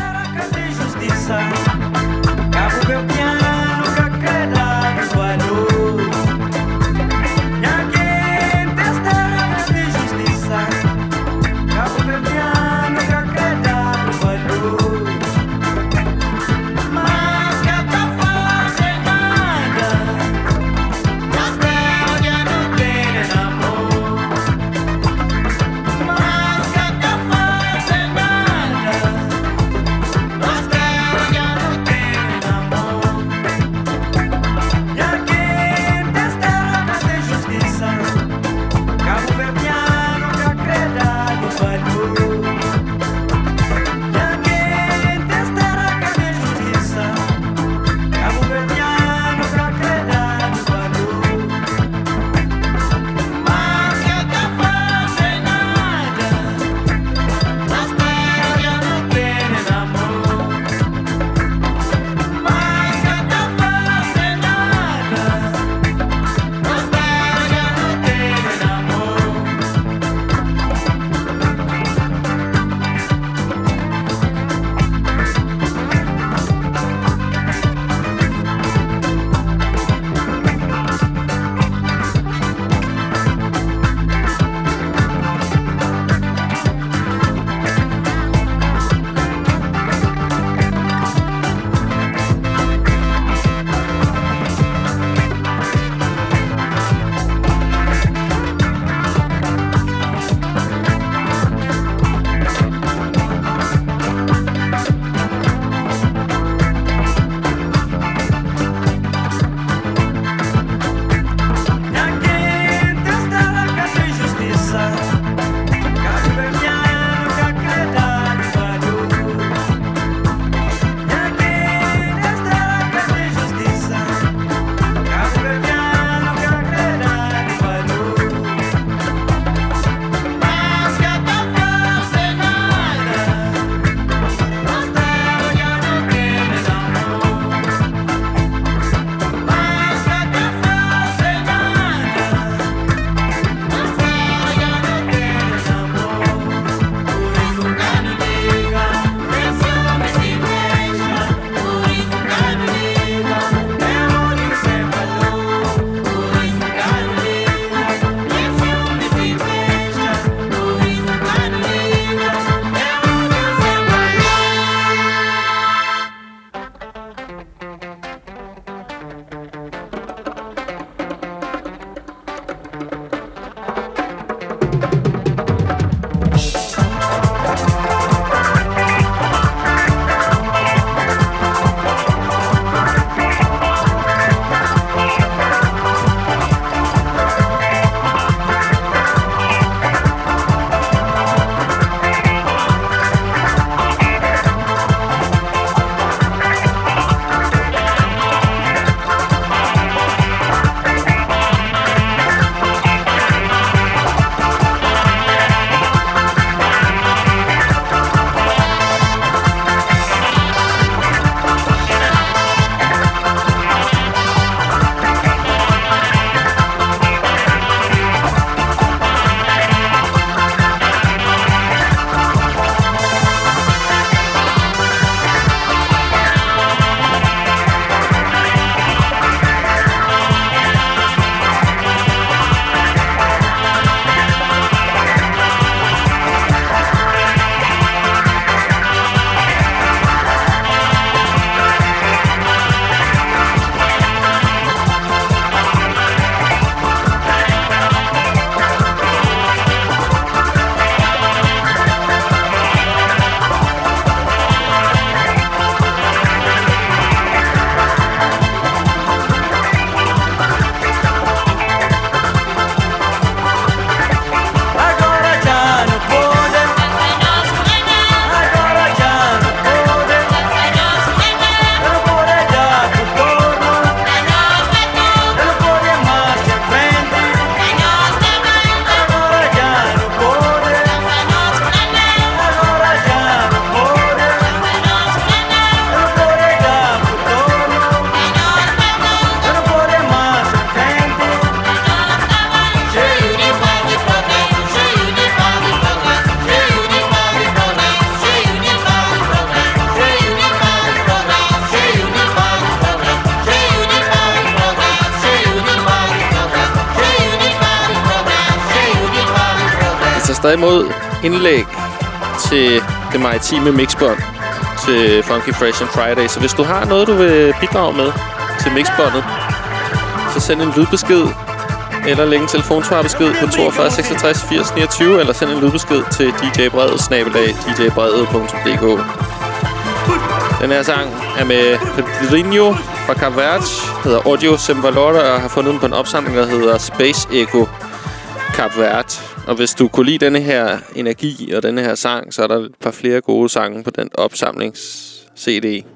stadig imod indlæg til det maritime mixbånd til Funky Fresh and Friday. Så hvis du har noget, du vil bidrage med til mixbåndet, så send en lydbesked eller læg en telefonsvarbesked på 42 66 80 29, eller send en lydbesked til djbredet@djbredet.dk. Den her sang er med Pedrinho fra Cap Verde, hedder Audio Semvalora, og har fundet den på en opsamling, der hedder Space Echo Cap Verde. Og hvis du kunne lide denne her energi og denne her sang, så er der et par flere gode sange på den opsamlings-CD.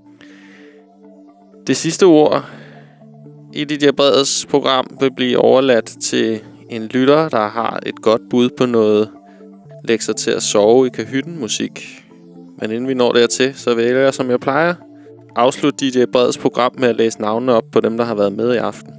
Det sidste ord i DJ Breds program vil blive overladt til en lytter, der har et godt bud på noget lægge sig til at sove i kahytten musik. Men inden vi når dertil, så vælger jeg, som jeg plejer, afslutte DJ Breds program med at læse navnene op på dem, der har været med i aften.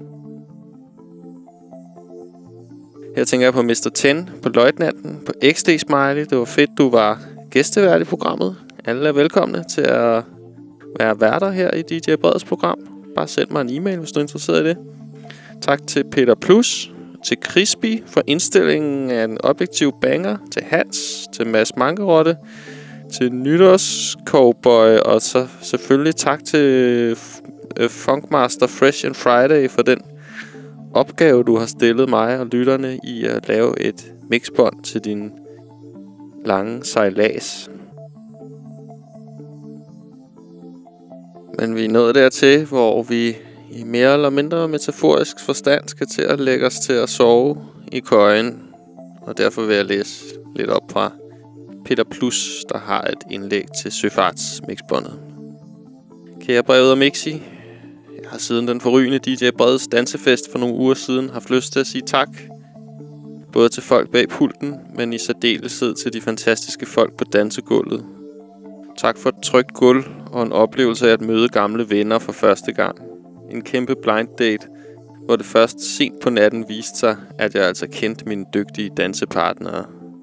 Her tænker jeg på Mr. 10, på Løjtnanten, på XD Smiley. Det var fedt, du var gæstevært i programmet. Alle er velkomne til at være værter her i DJ Breds program. Bare send mig en e-mail, hvis du er interesseret i det. Tak til Peter Plus, til Crispy for indstillingen af en objektiv banger, til Hans, til Mads Mankerotte, til Nytårs Cowboy, og så selvfølgelig tak til Funkmaster Fresh and Friday for den opgave, du har stillet mig og lytterne i at lave et mixbånd til din lange sejlads. Men vi er nået dertil, hvor vi i mere eller mindre metaforisk forstand skal til at lægge os til at sove i køjen. Og derfor vil jeg læse lidt op fra Peter Plus, der har et indlæg til søfartsmixbåndet. Kære brevet og Mixi, jeg har siden den forrygende DJ Breds dansefest for nogle uger siden haft lyst til at sige tak. Både til folk bag pulten, men i særdeleshed til de fantastiske folk på dansegulvet. Tak for et trygt gulv og en oplevelse af at møde gamle venner for første gang. En kæmpe blind date, hvor det først sent på natten viste sig, at jeg altså kendte mine dygtige dansepartnere.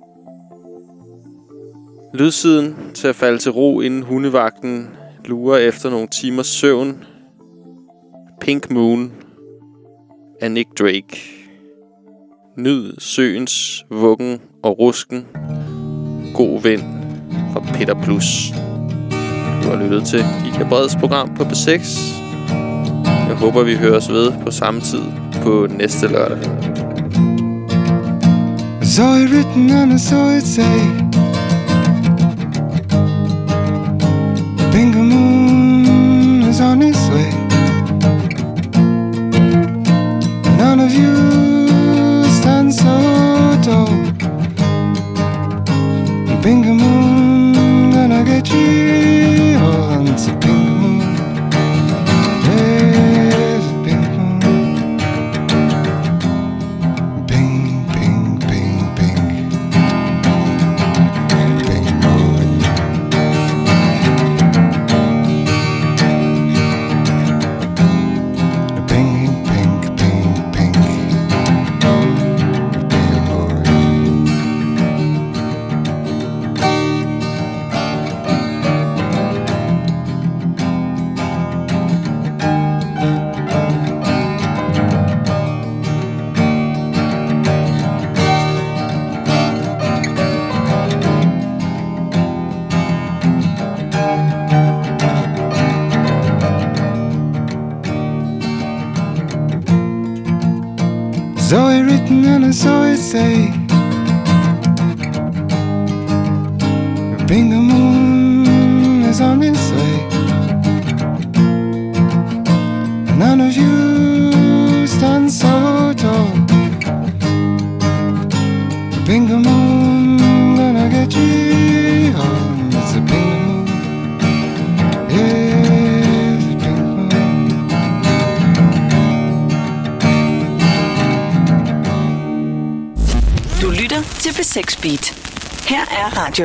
Lydsiden til at falde til ro inden hundevagten lurer efter nogle timers søvn. Pink Moon af Nick Drake. Nyd søens vuggen og rusken. God vind fra Peter Plus. Du har lyttet til DJ Breds program på B6. Jeg håber, vi høres ved på samme tid på næste lørdag. So it written and I saw it say, Bingo Moon is on its way. None of you stand so tall. Bingo Moon gonna get you on to Bingo Moon. Yes, Bingo Moon. Bing, bing, bing, bing. Bingo Moon. Bing, bing, bing, bing. Bingo Moon. Zoe written and I saw it say, Bingo Moon is on its way. None of you stand so tall. Bingo Moon gonna get you home. It's a Bingo Moon. Yes, Bingo Moon. Du lytter til B6 Beat. Her er Radio